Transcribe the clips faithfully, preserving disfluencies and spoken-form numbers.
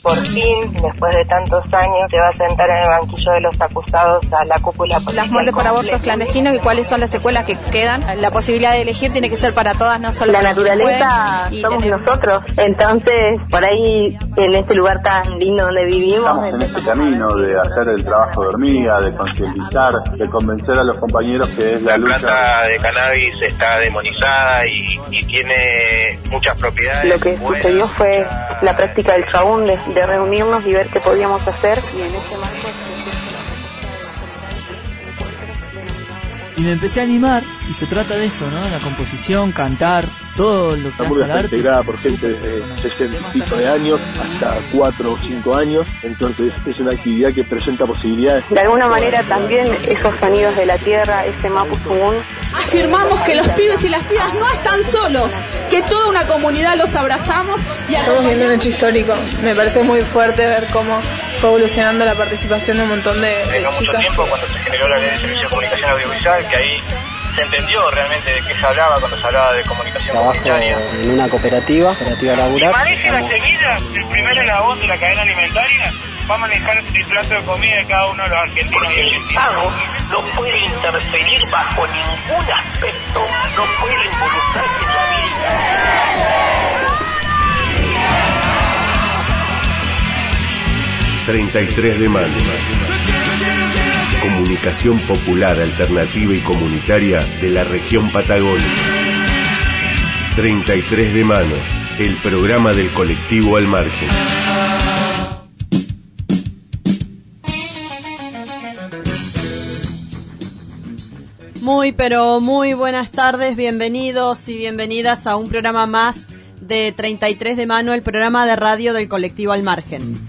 por fin, después de tantos años, se va a sentar en el banquillo de los acusados a la cúpula policial. Las muertes por abortos clandestinos y cuáles son las secuelas que quedan. La posibilidad de elegir tiene que ser para todas, no solo la para naturaleza somos tener... nosotros. Entonces, por ahí, en este lugar tan lindo donde vivimos, estamos en este camino de hacer el trabajo de hormiga, de concientizar, de convencer a los compañeros que es la, la lucha. La planta de cannabis está demonizada y, y tiene muchas propiedades. Lo que buenas, sucedió fue muchas... la práctica del chabún de, de reunirnos y ver qué podíamos hacer, y en ese marco y me empecé a animar, y se trata de eso, ¿no? La composición, cantar, todo lo que hace el arte. Está integrada por gente de sesenta y pico de años hasta cuatro o cinco años, entonces es una actividad que presenta posibilidades. De alguna manera también esos sonidos de la tierra, ese mapuzungún. Afirmamos que los pibes y las pibas no están solos, que toda una comunidad los abrazamos. Y estamos viendo un hecho histórico. Me parece muy fuerte ver cómo fue evolucionando la participación de un montón de, de no chicas. Mucho tiempo cuando se generó la ley de servicio de comunicación audiovisual, que ahí se entendió realmente de qué se hablaba cuando se hablaba de comunicación Trabajo comunitaria. En una cooperativa, cooperativa laboral. Y parece la seguida, el primer eslabón de la cadena alimentaria va a manejar el plato de comida de cada uno de los argentinos y argentinos. El Estado no puede interferir bajo ningún aspecto, no puede involucrarse en la vida. treinta y tres de mayo. Comunicación popular, alternativa y comunitaria de la región Patagonia. treinta y tres de mano, el programa del colectivo Al Margen. Muy, pero muy buenas tardes, bienvenidos y bienvenidas a un programa más de treinta y tres de mano, el programa de radio del colectivo Al Margen.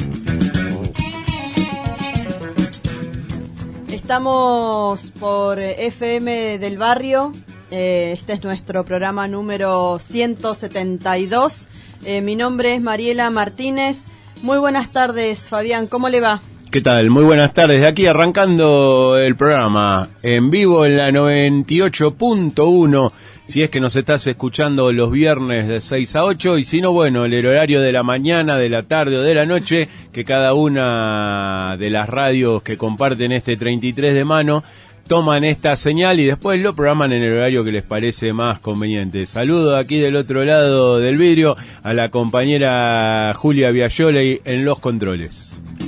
Estamos por F M del Barrio, eh, este es nuestro programa número ciento setenta y dos. Eh, mi nombre es Mariela Martínez. Muy buenas tardes, Fabián, ¿cómo le va? ¿Qué tal? Muy buenas tardes. De aquí arrancando el programa en vivo en la noventa y ocho punto uno. Si es que nos estás escuchando los viernes de seis a ocho, y si no, bueno, el horario de la mañana, de la tarde o de la noche, que cada una de las radios que comparten este treinta y tres de mano toman esta señal y después lo programan en el horario que les parece más conveniente. Saludo aquí del otro lado del vidrio a la compañera Julia Biagioli en los controles.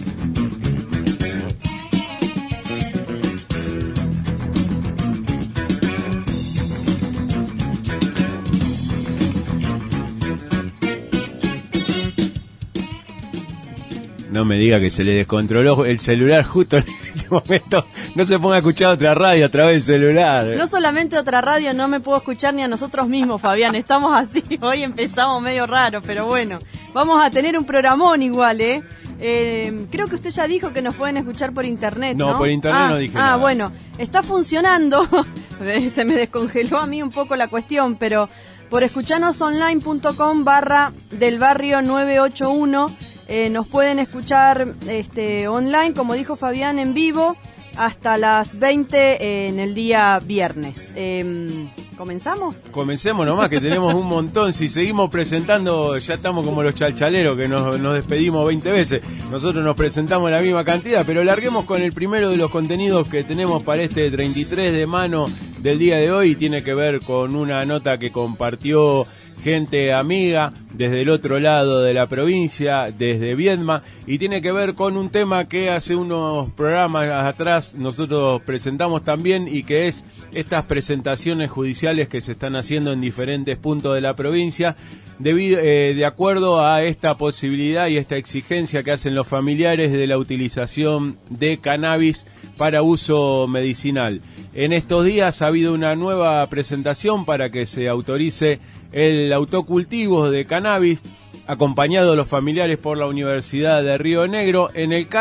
No me diga que se le descontroló el celular justo en este momento. No se ponga a escuchar otra radio a través del celular. No solamente otra radio, no me puedo escuchar ni a nosotros mismos, Fabián. Estamos así, hoy empezamos medio raro, pero bueno. Vamos a tener un programón igual, ¿eh? Eh, creo que usted ya dijo que nos pueden escuchar por internet, ¿no? No, por internet ah, no dije ah, nada. Ah, bueno, está funcionando. Se me descongeló a mí un poco la cuestión, pero por escuchanosonline.com barra del barrio nueve ocho uno... Eh, nos pueden escuchar este, online, como dijo Fabián, en vivo, hasta las veinte eh, en el día viernes. Eh, ¿Comenzamos? Comencemos nomás, que tenemos un montón. Si seguimos presentando, ya estamos como los chalchaleros, que nos, nos despedimos veinte veces. Nosotros nos presentamos la misma cantidad, pero larguemos con el primero de los contenidos que tenemos para este treinta y tres de mano del día de hoy. Tiene que ver con una nota que compartió gente amiga desde el otro lado de la provincia, desde Viedma, y tiene que ver con un tema que hace unos programas atrás nosotros presentamos también, y que es estas presentaciones judiciales que se están haciendo en diferentes puntos de la provincia debido, eh, de acuerdo a esta posibilidad y esta exigencia que hacen los familiares de la utilización de cannabis para uso medicinal. En estos días ha habido una nueva presentación para que se autorice el autocultivo de cannabis, acompañado de los familiares por la Universidad de Río Negro. En el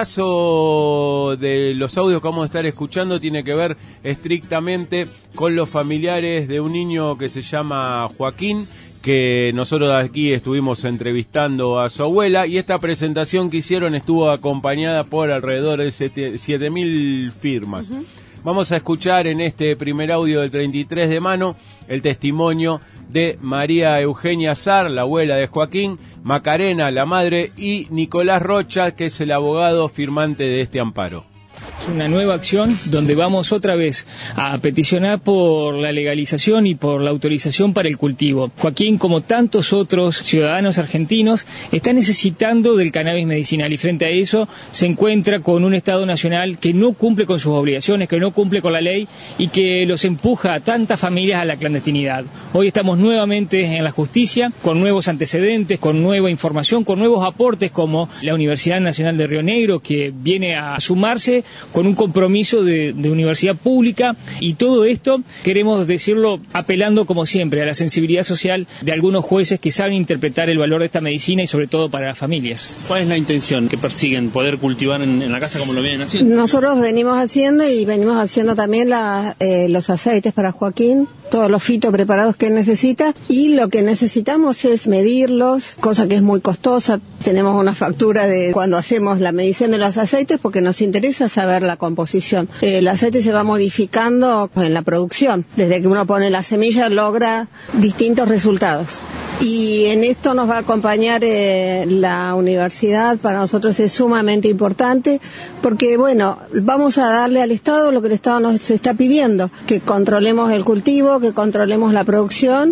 caso de los audios que vamos a estar escuchando, tiene que ver estrictamente con los familiares de un niño que se llama Joaquín, que nosotros aquí estuvimos entrevistando a su abuela, y esta presentación que hicieron estuvo acompañada por alrededor de siete mil firmas. Uh-huh. Vamos a escuchar en este primer audio del treinta y tres de mano el testimonio de María Eugenia Sar, la abuela de Joaquín, Macarena, la madre, y Nicolás Rocha, que es el abogado firmante de este amparo. Una nueva acción donde vamos otra vez a peticionar por la legalización y por la autorización para el cultivo. Joaquín, como tantos otros ciudadanos argentinos, está necesitando del cannabis medicinal y frente a eso se encuentra con un Estado nacional que no cumple con sus obligaciones, que no cumple con la ley y que los empuja a tantas familias a la clandestinidad. Hoy estamos nuevamente en la justicia con nuevos antecedentes, con nueva información, con nuevos aportes como la Universidad Nacional de Río Negro, que viene a sumarse con un compromiso de, de universidad pública, y todo esto queremos decirlo apelando como siempre a la sensibilidad social de algunos jueces que saben interpretar el valor de esta medicina y sobre todo para las familias. ¿Cuál es la intención que persiguen? ¿Poder cultivar en, en la casa como lo vienen haciendo? Nosotros venimos haciendo y venimos haciendo también la, eh, los aceites para Joaquín, todos los fitopreparados que él necesita, y lo que necesitamos es medirlos, cosa que es muy costosa. Tenemos una factura de cuando hacemos la medición de los aceites porque nos interesa saber la composición. El aceite se va modificando en la producción. Desde que uno pone la semilla logra distintos resultados. Y en esto nos va a acompañar eh, la universidad. Para nosotros es sumamente importante porque, bueno, vamos a darle al Estado lo que el Estado nos está pidiendo, que controlemos el cultivo, que controlemos la producción,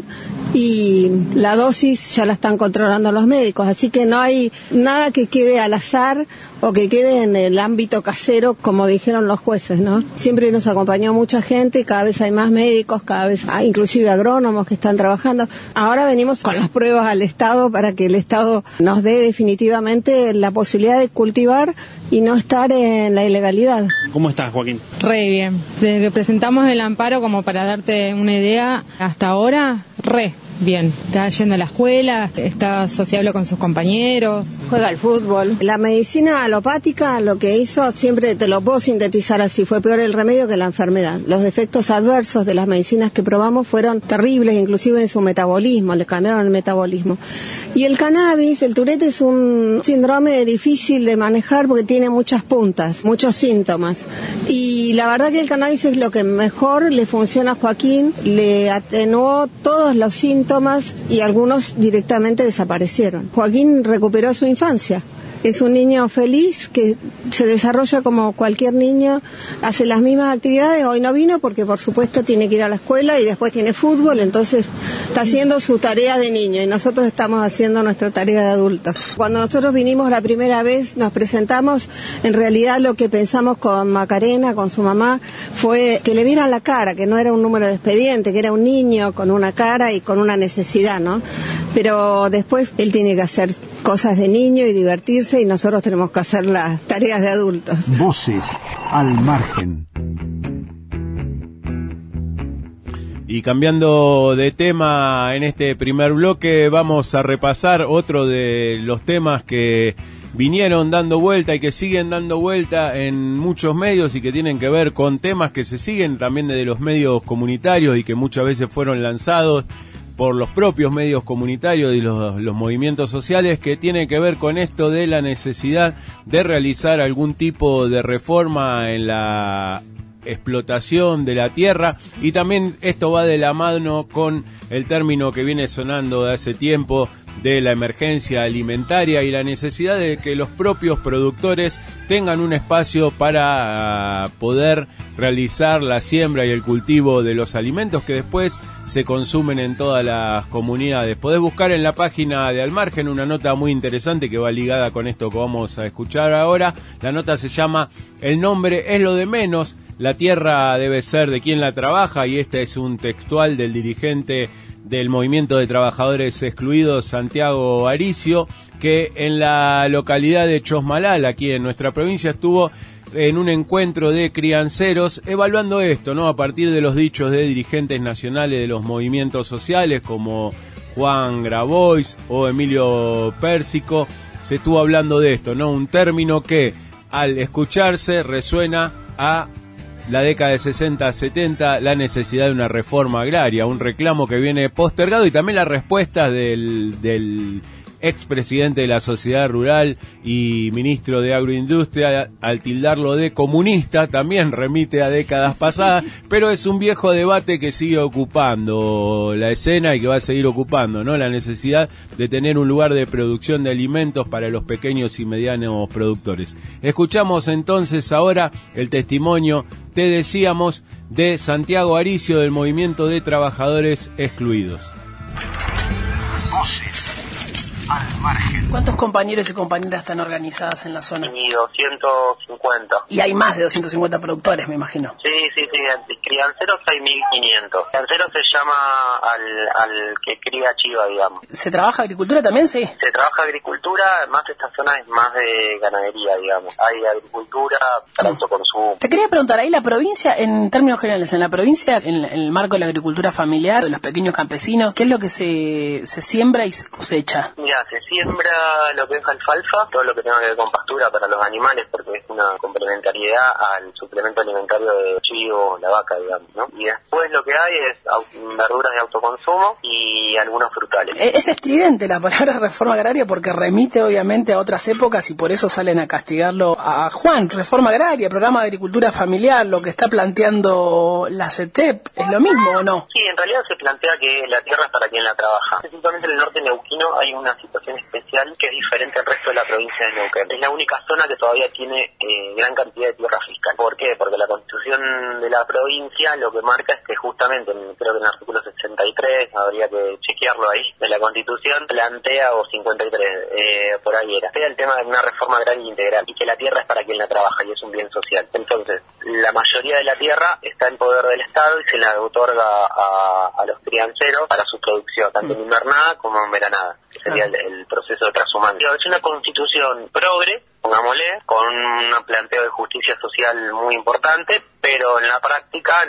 y la dosis ya la están controlando los médicos, así que no hay nada que quede al azar o que quede en el ámbito casero, como dijeron los jueces, ¿no? Siempre nos acompañó mucha gente, cada vez hay más médicos, cada vez hay inclusive agrónomos que están trabajando. Ahora venimos con las pruebas al Estado para que el Estado nos dé definitivamente la posibilidad de cultivar y no estar en la ilegalidad. ¿Cómo estás, Joaquín? Re bien. Desde que presentamos el amparo, como para darte una idea, hasta ahora, re bien. Está yendo a la escuela, está sociable con sus compañeros. Juega al fútbol. La medicina alopática lo que hizo, siempre te lo puedo sintetizar así, fue peor el remedio que la enfermedad. Los efectos adversos de las medicinas que probamos fueron terribles, inclusive en su metabolismo, le cambiaron el metabolismo. Y el cannabis, el Tourette, es un síndrome difícil de manejar porque tiene muchas puntas, muchos síntomas. Y la verdad que el cannabis es lo que mejor le funciona a Joaquín, le atenuó todos los síntomas y algunos directamente desaparecieron. Joaquín recuperó su infancia. Es un niño feliz que se desarrolla como cualquier niño, hace las mismas actividades. Hoy no vino porque por supuesto tiene que ir a la escuela y después tiene fútbol, entonces está haciendo su tarea de niño y nosotros estamos haciendo nuestra tarea de adultos. Cuando nosotros vinimos la primera vez, nos presentamos, en realidad lo que pensamos con Macarena, con su mamá, fue que le vieran la cara, que no era un número de expediente, que era un niño con una cara y con una necesidad, ¿no? Pero después él tiene que hacer cosas de niño y divertirse, y nosotros tenemos que hacer las tareas de adultos. Voces al margen. Y cambiando de tema en este primer bloque, vamos a repasar otro de los temas que vinieron dando vuelta y que siguen dando vuelta en muchos medios y que tienen que ver con temas que se siguen también de los medios comunitarios y que muchas veces fueron lanzados por los propios medios comunitarios y los, los movimientos sociales, que tiene que ver con esto de la necesidad de realizar algún tipo de reforma en la explotación de la tierra, y también esto va de la mano con el término que viene sonando de hace tiempo de la emergencia alimentaria y la necesidad de que los propios productores tengan un espacio para uh, poder realizar la siembra y el cultivo de los alimentos que después se consumen en todas las comunidades. Podés buscar en la página de Al Margen una nota muy interesante que va ligada con esto que vamos a escuchar ahora. La nota se llama "El nombre es lo de menos, la tierra debe ser de quien la trabaja", y este es un textual del dirigente del Movimiento de Trabajadores Excluidos, Santiago Aricio, que en la localidad de Chosmalal, aquí en nuestra provincia, estuvo en un encuentro de crianceros evaluando esto, ¿no? A partir de los dichos de dirigentes nacionales de los movimientos sociales como Juan Grabois o Emilio Pérsico, se estuvo hablando de esto, ¿no? Un término que al escucharse resuena a la década de sesenta setenta, la necesidad de una reforma agraria, un reclamo que viene postergado, y también la respuesta del, del expresidente de la Sociedad Rural y ministro de Agroindustria, al tildarlo de comunista, también remite a décadas pasadas, pero es un viejo debate que sigue ocupando la escena y que va a seguir ocupando, ¿no? La necesidad de tener un lugar de producción de alimentos para los pequeños y medianos productores. Escuchamos entonces ahora el testimonio, te decíamos, de Santiago Aricio del Movimiento de Trabajadores Excluidos. Voces al margen. ¿Cuántos compañeros y compañeras están organizadas en la zona? Y doscientos cincuenta. Y hay más de doscientos cincuenta productores, me imagino. Sí, sí, sí. Crianceros hay mil quinientos. Crianceros se llama al, al que cría chiva, digamos. ¿Se trabaja agricultura también? Sí. Se trabaja agricultura, además esta zona es más de ganadería, digamos. Hay agricultura para autoconsumo. Te quería preguntar, ahí la provincia, en términos generales, en la provincia, en el marco de la agricultura familiar, de los pequeños campesinos, ¿qué es lo que se, se siembra y se cosecha? Mira, se siembra lo que es alfalfa, todo lo que tenga que ver con pastura para los animales, porque es una complementariedad al suplemento alimentario de chivo, la vaca, digamos, ¿no? Y después lo que hay es verduras de autoconsumo y algunos frutales. Es estridente la palabra reforma agraria porque remite obviamente a otras épocas y por eso salen a castigarlo a Juan. Reforma agraria, programa de agricultura familiar, lo que está planteando la C E T E P, ¿es lo mismo o no? Sí, en realidad se plantea que la tierra es para quien la trabaja. Específicamente en el norte neuquino hay una situación especial que es diferente al resto de la provincia de Neuquén. Es la única zona que todavía tiene eh, gran cantidad de tierra fiscal. ¿Por qué? Porque la constitución de la provincia lo que marca es que justamente, creo que en el artículo sesenta y tres, habría que chequearlo ahí, de la constitución, plantea, o cincuenta y tres, eh, por ahí era, el tema de una reforma agraria integral y que la tierra es para quien la trabaja y es un bien social. Entonces, la mayoría de la tierra está en poder del Estado y se la otorga a, a los crianceros para su producción, tanto en invernada como en veranada, que sería el, el proceso de transhumante. Es una constitución progre, pongámosle, con un planteo de justicia social muy importante, pero en la práctica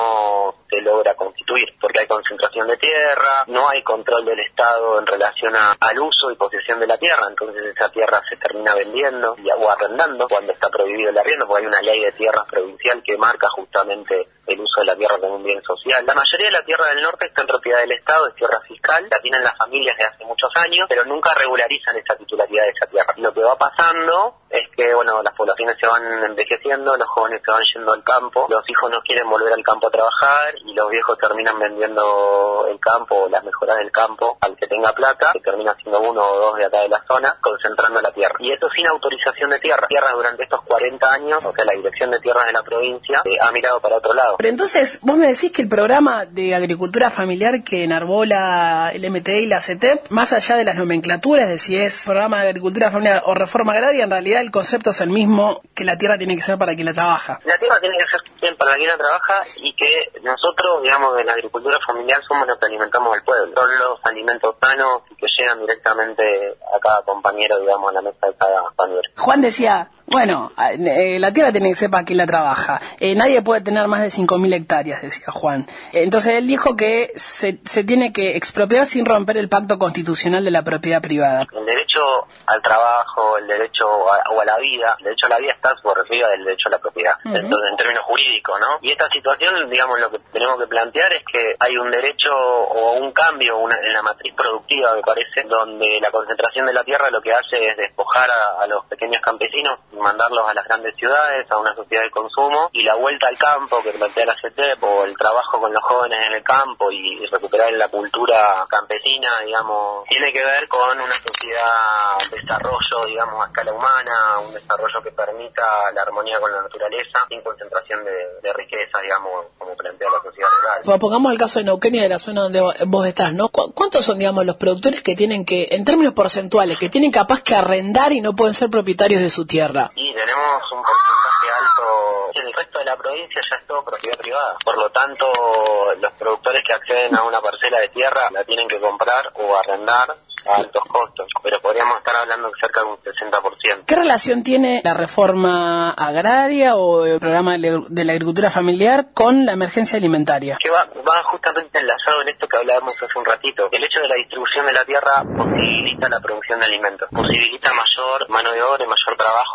no se logra constituir, porque hay concentración de tierra, no hay control del Estado en relación a, al uso y posesión de la tierra, entonces esa tierra se termina vendiendo y, o arrendando cuando está prohibido el arriendo, porque hay una ley de tierras provincial que marca justamente el uso de la tierra como un bien social. La mayoría de la tierra del norte está en propiedad del Estado, es tierra fiscal, la tienen las familias de hace muchos años, pero nunca regularizan esa titularidad de esa tierra. Lo que va pasando es que, bueno, las poblaciones se van envejeciendo, los jóvenes se van yendo al campo, los hijos no quieren volver al campo a trabajar y los viejos terminan vendiendo el campo o las mejoras del campo al que tenga plata, que termina siendo uno o dos de acá de la zona, concentrando la tierra. Y eso sin autorización de tierra. Tierra durante estos cuarenta años, o sea, la Dirección de Tierras de la provincia eh, ha mirado para otro lado. Pero entonces, vos me decís que el programa de agricultura familiar que enarbola el M T E y la C E T E P, más allá de las nomenclaturas de si es programa de agricultura familiar o reforma agraria, en realidad el concepto es el mismo, que la tierra tiene que ser para quien la trabaja. La tierra tiene que ser bien para quien la trabaja y que nosotros, digamos, en la agricultura familiar somos los que alimentamos al pueblo. Son los alimentos sanos y que llegan directamente a cada compañero, digamos, a la mesa de cada compañero. Juan decía, bueno, eh, la tierra tiene que ser para quien la trabaja. Eh, nadie puede tener más de cinco mil hectáreas, decía Juan. Entonces él dijo que se, se tiene que expropiar sin romper el pacto constitucional de la propiedad privada. El derecho al trabajo, el derecho a, o a la vida, el derecho a la vida está por arriba del derecho a la propiedad, uh-huh. Entonces, en términos jurídicos, ¿no? Y esta situación, digamos, lo que tenemos que plantear es que hay un derecho o un cambio una, en la matriz productiva, me parece, donde la concentración de la tierra lo que hace es despojar a, a los pequeños campesinos, mandarlos a las grandes ciudades, a una sociedad de consumo, y la vuelta al campo que plantea la C E T E P, o el trabajo con los jóvenes en el campo y recuperar la cultura campesina, digamos, tiene que ver con una sociedad de desarrollo, digamos, a escala humana, un desarrollo que permita la armonía con la naturaleza, sin concentración de, de riqueza, digamos, como plantea la sociedad rural. Bueno, pongamos el caso de Neuquén y de la zona donde vos estás, ¿no? ¿Cu- ¿Cuántos son, digamos, los productores que tienen que, en términos porcentuales, que tienen capaz que arrendar y no pueden ser propietarios de su tierra? Y tenemos un porcentaje alto. En el resto de la provincia ya es todo propiedad privada. Por lo tanto, los productores que acceden a una parcela de tierra la tienen que comprar o arrendar a altos costos, pero podríamos estar hablando de cerca de un sesenta por ciento. ¿Qué relación tiene la reforma agraria o el programa de la agricultura familiar con la emergencia alimentaria? Que va, va justamente enlazado en esto que hablábamos hace un ratito. El hecho de la distribución de la tierra posibilita la producción de alimentos, posibilita mayor mano de obra y mayor trabajo y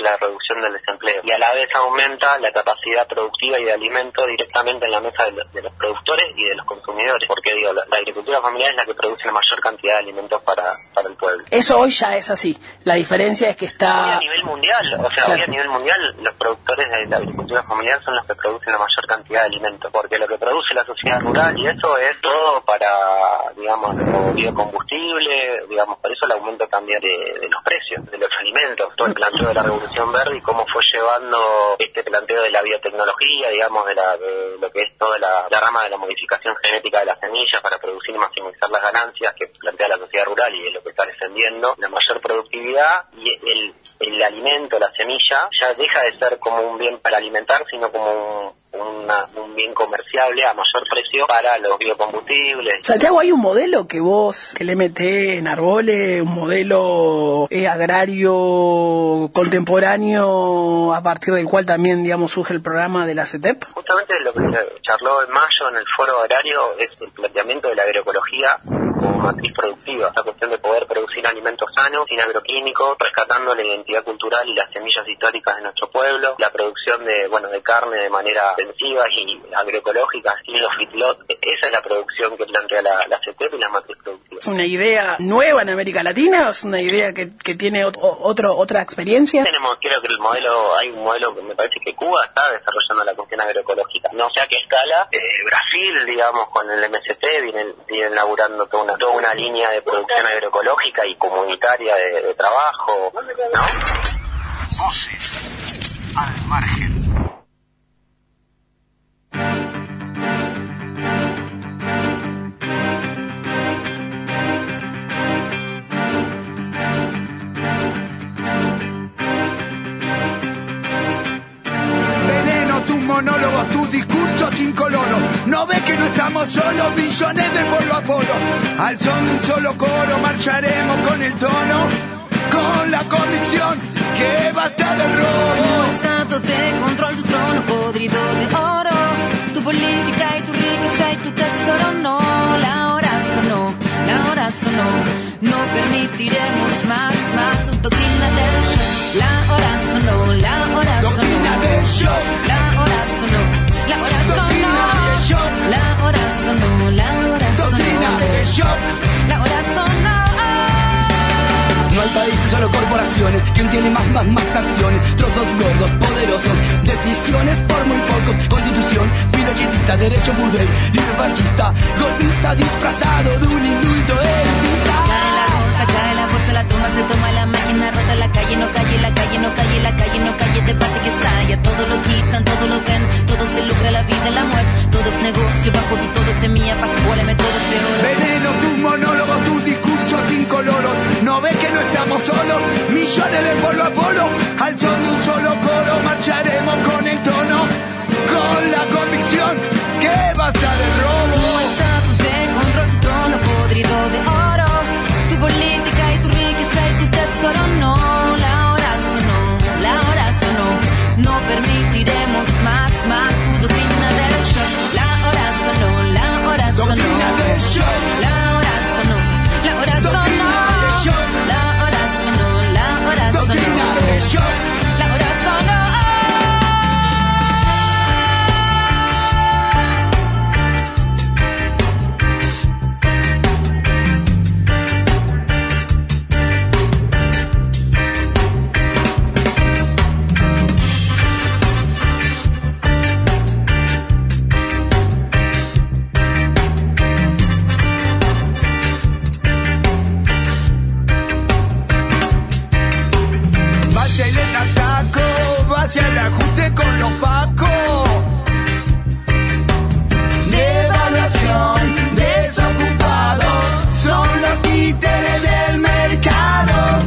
la reducción del desempleo. Y a la vez aumenta la capacidad productiva y de alimento directamente en la mesa de, lo, de los productores y de los consumidores. Porque digo, la, la agricultura familiar es la que produce la mayor cantidad de alimentos para, para el pueblo. Eso hoy ya es así. La diferencia es que está... Hoy a nivel mundial, o sea, claro. hoy a nivel mundial los productores de la agricultura familiar son los que producen la mayor cantidad de alimentos. Porque lo que produce la sociedad rural y eso es todo para, digamos, como biocombustible, digamos, por eso el aumento también de, de los precios, de los alimentos, todo el planteo de la Revolución Verde y cómo fue llevando este planteo de la biotecnología, digamos, de, la, de lo que es toda la, la rama de la modificación genética de las semillas para producir y maximizar las ganancias que plantea la sociedad rural y es lo que está defendiendo, la mayor productividad y el, el alimento, la semilla, ya deja de ser como un bien para alimentar, sino como un Una, un bien comerciable a mayor precio para los biocombustibles. Santiago, hay un modelo que vos, que el M T enarbole, un modelo eh, agrario contemporáneo a partir del cual también, digamos, surge el programa de la C E T E P. Justamente lo que se charló en mayo en el foro agrario es el planteamiento de la agroecología como matriz productiva, la cuestión de poder producir alimentos sanos, sin agroquímicos, rescatando la identidad cultural y las semillas históricas de nuestro pueblo, la producción de, bueno, de carne de manera y agroecológicas sin los feedlots. Esa es la producción que plantea la, la C E T E P y la matriz productiva. ¿Es una idea nueva en América Latina o es una idea que, que tiene otro, otro, otra experiencia? Tenemos, creo que el modelo, hay un modelo que me parece que Cuba está desarrollando la cuestión agroecológica. No sé a qué escala. Eh, Brasil, digamos, con el M S T vienen, vienen laburando toda una, toda una línea de producción agroecológica y comunitaria de, de trabajo, ¿no? Voces al margen. Veneno, tus monólogos, tus discursos incoloros. No ves que no estamos solos, millones de polo a polo. Al son de un solo coro marcharemos con el tono, con la convicción que basta de robo. Tu estado de control, tu trono podrido de oro, tu política y tu riqueza y tu tesoro. No, la hora sonó, la hora sonó. No permitiremos más, más tu doctrina del show. La hora sonó, la hora sonó. Doctrina del show. La hora sonó, la hora sonó. La hora sonó, la hora sonó. Doctrina del show. La hora sonó. No hay países, solo corporaciones. ¿Quién tiene más, más, más acciones? Trozos gordos, poderosos, decisiones por muy pocos. Constitución, pinochetista, derecho burgués, libre fascista, golpista disfrazado de un indulto elitista. Cae la gota, cae la bolsa, la toma, se toma la máquina, rota la calle, no calle, la calle, no calle, la calle, no calle, debate que estalla, todo lo quitan, todo lo ven, todo se lucra, la vida y la muerte, todo es negocio, bajo tu todo semilla, pasa, vuéleme todo ese oro. Veneno, tus monólogos, tus discursos incoloros. No ves que no estamos solos, millones de polo a polo. Al son de un solo coro marcharemos con el tono, con la convicción que basta de robo. Tu estado de control, tu trono podrido de oro, tu política y tu riqueza y tu tesoro. No, la hora sonó, la hora sonó. No permitiremos más, más tu doctrina del show. La hora sonó, la hora sonó. Doctrina del show. La hora sonó, la hora sonó. La hora sonó, la hora sonó. Doctrina del show. La hora sonó. Vaya y le saco, vaya el ajuste con los pacos. Devaluación, desocupados, son los títeres del mercado.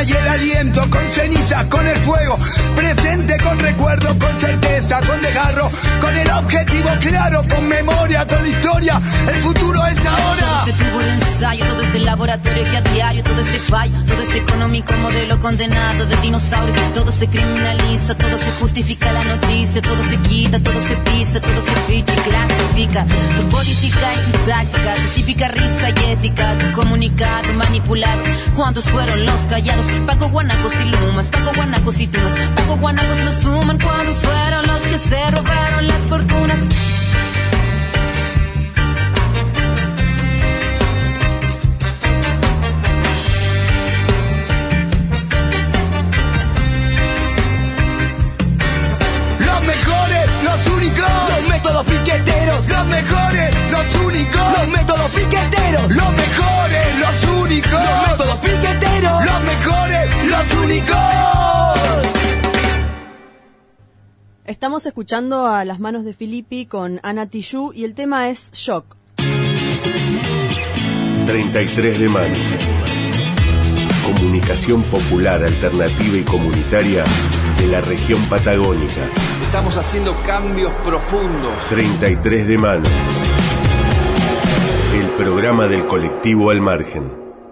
y el aliento, con cenizas, con el fuego, presente con recuerdo, con certeza, con desgarro, con el objetivo claro, con memoria, con historia, el futuro es ahora. Todo este tubo de ensayo, todo este laboratorio que a diario, todo este fallo, todo este económico modelo condenado de dinosaurio, todo se criminaliza, todo se justifica la noticia, todo se quita, todo se pisa, todo se ficha y clasifica. Tu política y tu táctica, tu típica risa y ética, tu comunicado manipulado. ¿Cuántos fueron los callados? Paco guanacos y lumas, Paco guanacos y tumas, Paco guanacos no suman. ¿Cuántos fueron los que se robaron las fortunas? Los únicos, los métodos piqueteros, los mejores, los únicos, los métodos piqueteros, los mejores, los únicos, los métodos piqueteros, los mejores, los únicos. Estamos escuchando a Las Manos de Filippi con Ana Tijoux y el tema es Shock. treinta y tres de mayo. Comunicación popular, alternativa y comunitaria de la región patagónica. Estamos haciendo cambios profundos. treinta y tres de mano. El programa del colectivo Al Margen.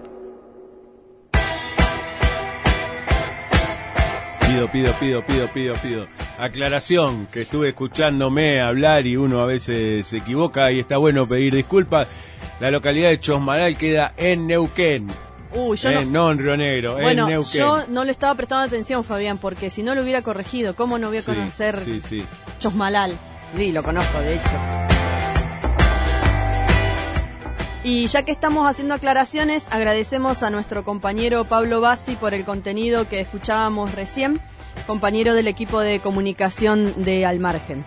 Pido, pido, pido, pido, pido, pido. Aclaración, que estuve escuchándome hablar y uno a veces se equivoca y está bueno pedir disculpas. La localidad de Chosmalal queda en Neuquén. Uy, yo eh, no... no en Río Negro, bueno, en Neuquén. Yo no le estaba prestando atención, Fabián, porque si no lo hubiera corregido, ¿cómo no voy a sí, conocer sí, sí. Chosmalal? Sí, lo conozco, de hecho. Y ya que estamos haciendo aclaraciones, agradecemos a nuestro compañero Pablo Bassi por el contenido que escuchábamos recién, compañero del equipo de comunicación de Al Margen.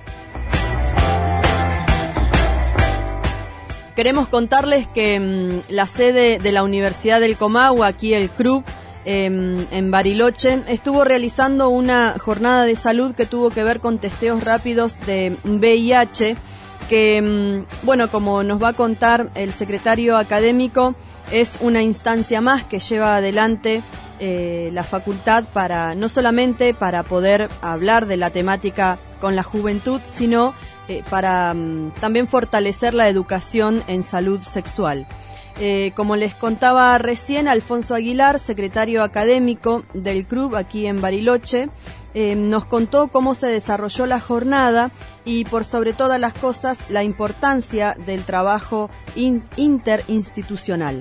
Queremos contarles que mmm, la sede de la Universidad del Comahue, aquí el C R U B, eh, en Bariloche, estuvo realizando una jornada de salud que tuvo que ver con testeos rápidos de V I H, que, mmm, bueno, como nos va a contar el secretario académico, es una instancia más que lleva adelante eh, la facultad para, no solamente para poder hablar de la temática con la juventud, sino Eh, para um, también fortalecer la educación en salud sexual. Eh, como les contaba recién, Alfonso Aguilar, secretario académico del C R U B aquí en Bariloche, eh, nos contó cómo se desarrolló la jornada y, por sobre todas las cosas, la importancia del trabajo in- interinstitucional.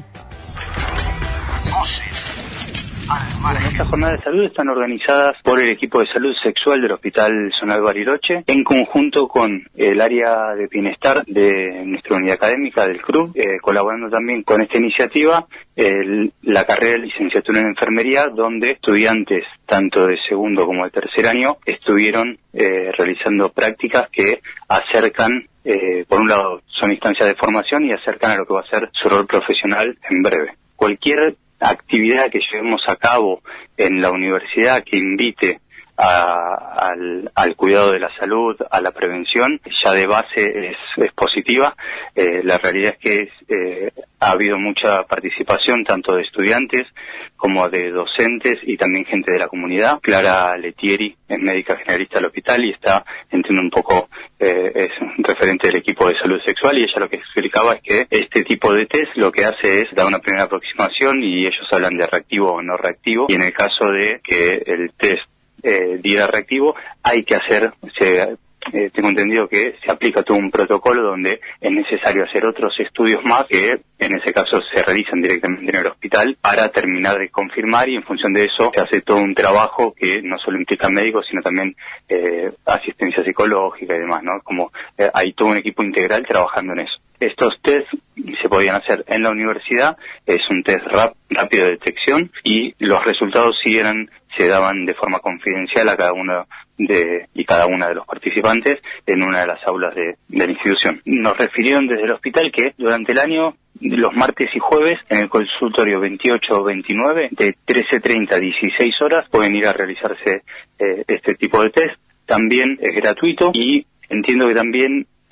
Bueno, estas jornadas de salud están organizadas por el equipo de salud sexual del Hospital Zonal Bariloche, en conjunto con el área de bienestar de nuestra unidad académica del C R U B, eh, colaborando también con esta iniciativa, el, la carrera de licenciatura en enfermería, donde estudiantes tanto de segundo como de tercer año estuvieron eh, realizando prácticas que acercan, eh, por un lado son instancias de formación y acercan a lo que va a ser su rol profesional en breve. Cualquier actividad que llevemos a cabo en la universidad que invite a, al, al cuidado de la salud, a la prevención, ya de base es, es positiva. Eh, la realidad es que es, eh, ha habido mucha participación tanto de estudiantes como de docentes y también gente de la comunidad. Clara Letieri es médica generalista del hospital y está, entiendo un poco, eh, es un referente del equipo de salud sexual, y ella lo que explicaba es que este tipo de test lo que hace es dar una primera aproximación y ellos hablan de reactivo o no reactivo, y en el caso de que el test eh, diera reactivo hay que hacer, se, eh, tengo entendido que se aplica todo un protocolo donde es necesario hacer otros estudios más que en ese caso se realizan directamente en el hospital para terminar de confirmar, y en función de eso se hace todo un trabajo que no solo implica médicos sino también eh, asistencia psicológica y demás, ¿no? Como eh, hay todo un equipo integral trabajando en eso. Estos test se podían hacer en la universidad, es un test rap, rápido de detección, y los resultados sí eran, se daban de forma confidencial a cada uno de y cada una de los participantes en una de las aulas de, de la institución. Nos refirieron desde el hospital que durante el año, los martes y jueves, en el consultorio veintiocho o veintinueve, de trece treinta a dieciséis horas, pueden ir a realizarse eh, este tipo de test. También es gratuito, y entiendo que también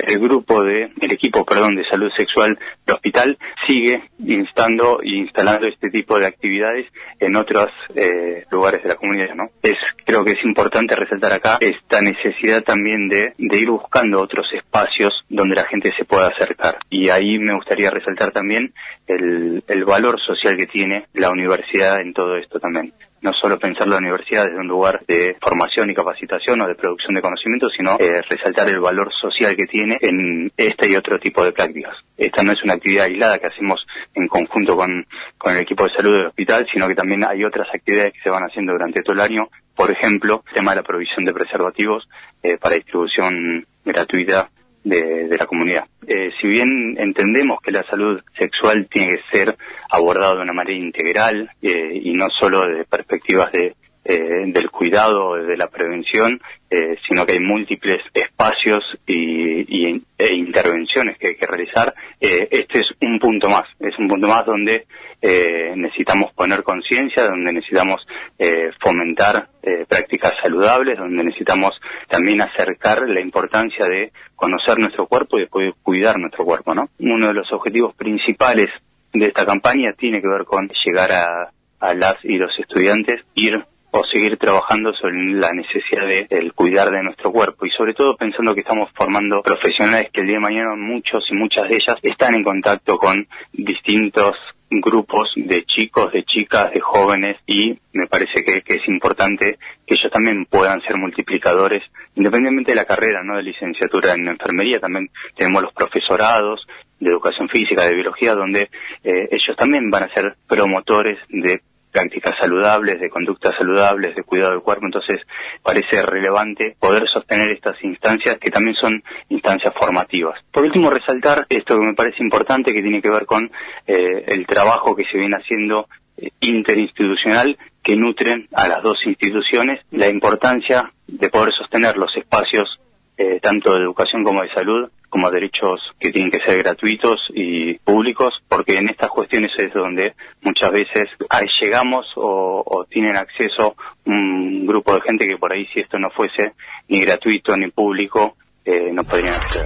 el grupo de, el equipo, perdón, de salud sexual del hospital sigue instando e instalando este tipo de actividades en otros eh, lugares de la comunidad, ¿no? Es, creo que es importante resaltar acá esta necesidad también de, de ir buscando otros espacios donde la gente se pueda acercar. Y ahí me gustaría resaltar también el, el valor social que tiene la universidad en todo esto también. No solo pensar la universidad desde un lugar de formación y capacitación o de producción de conocimientos, sino eh, resaltar el valor social que tiene en este y otro tipo de prácticas. Esta no es una actividad aislada que hacemos en conjunto con, con el equipo de salud del hospital, sino que también hay otras actividades que se van haciendo durante todo el año. Por ejemplo, el tema de la provisión de preservativos eh, para distribución gratuita de, de la comunidad. Eh, si bien entendemos que la salud sexual tiene que ser abordada de una manera integral eh, y no solo desde perspectivas de eh, del cuidado, de la prevención, eh, sino que hay múltiples espacios y, y e intervenciones que hay que realizar, eh, este es un punto más, es un punto más donde eh, necesitamos poner conciencia, donde necesitamos eh, fomentar eh, prácticas saludables, donde necesitamos también acercar la importancia de conocer nuestro cuerpo y después cuidar nuestro cuerpo, ¿no? Uno de los objetivos principales de esta campaña tiene que ver con llegar a, a las y los estudiantes, ir o seguir trabajando sobre la necesidad de el cuidar de nuestro cuerpo y sobre todo pensando que estamos formando profesionales que el día de mañana muchos y muchas de ellas están en contacto con distintos grupos de chicos, de chicas, de jóvenes y me parece que, que es importante que ellos también puedan ser multiplicadores independientemente de la carrera, no de licenciatura en enfermería, también tenemos los profesorados de educación física, de biología, donde eh, ellos también van a ser promotores de prácticas saludables, de conductas saludables, de cuidado del cuerpo, entonces parece relevante poder sostener estas instancias que también son instancias formativas. Por último, resaltar esto que me parece importante, que tiene que ver con eh, el trabajo que se viene haciendo eh, interinstitucional, que nutren a las dos instituciones, la importancia de poder sostener los espacios eh, tanto de educación como de salud, como derechos que tienen que ser gratuitos y públicos, porque en estas cuestiones es donde muchas veces ahí llegamos o, o tienen acceso un grupo de gente que por ahí, si esto no fuese ni gratuito ni público, eh, no podrían acceder.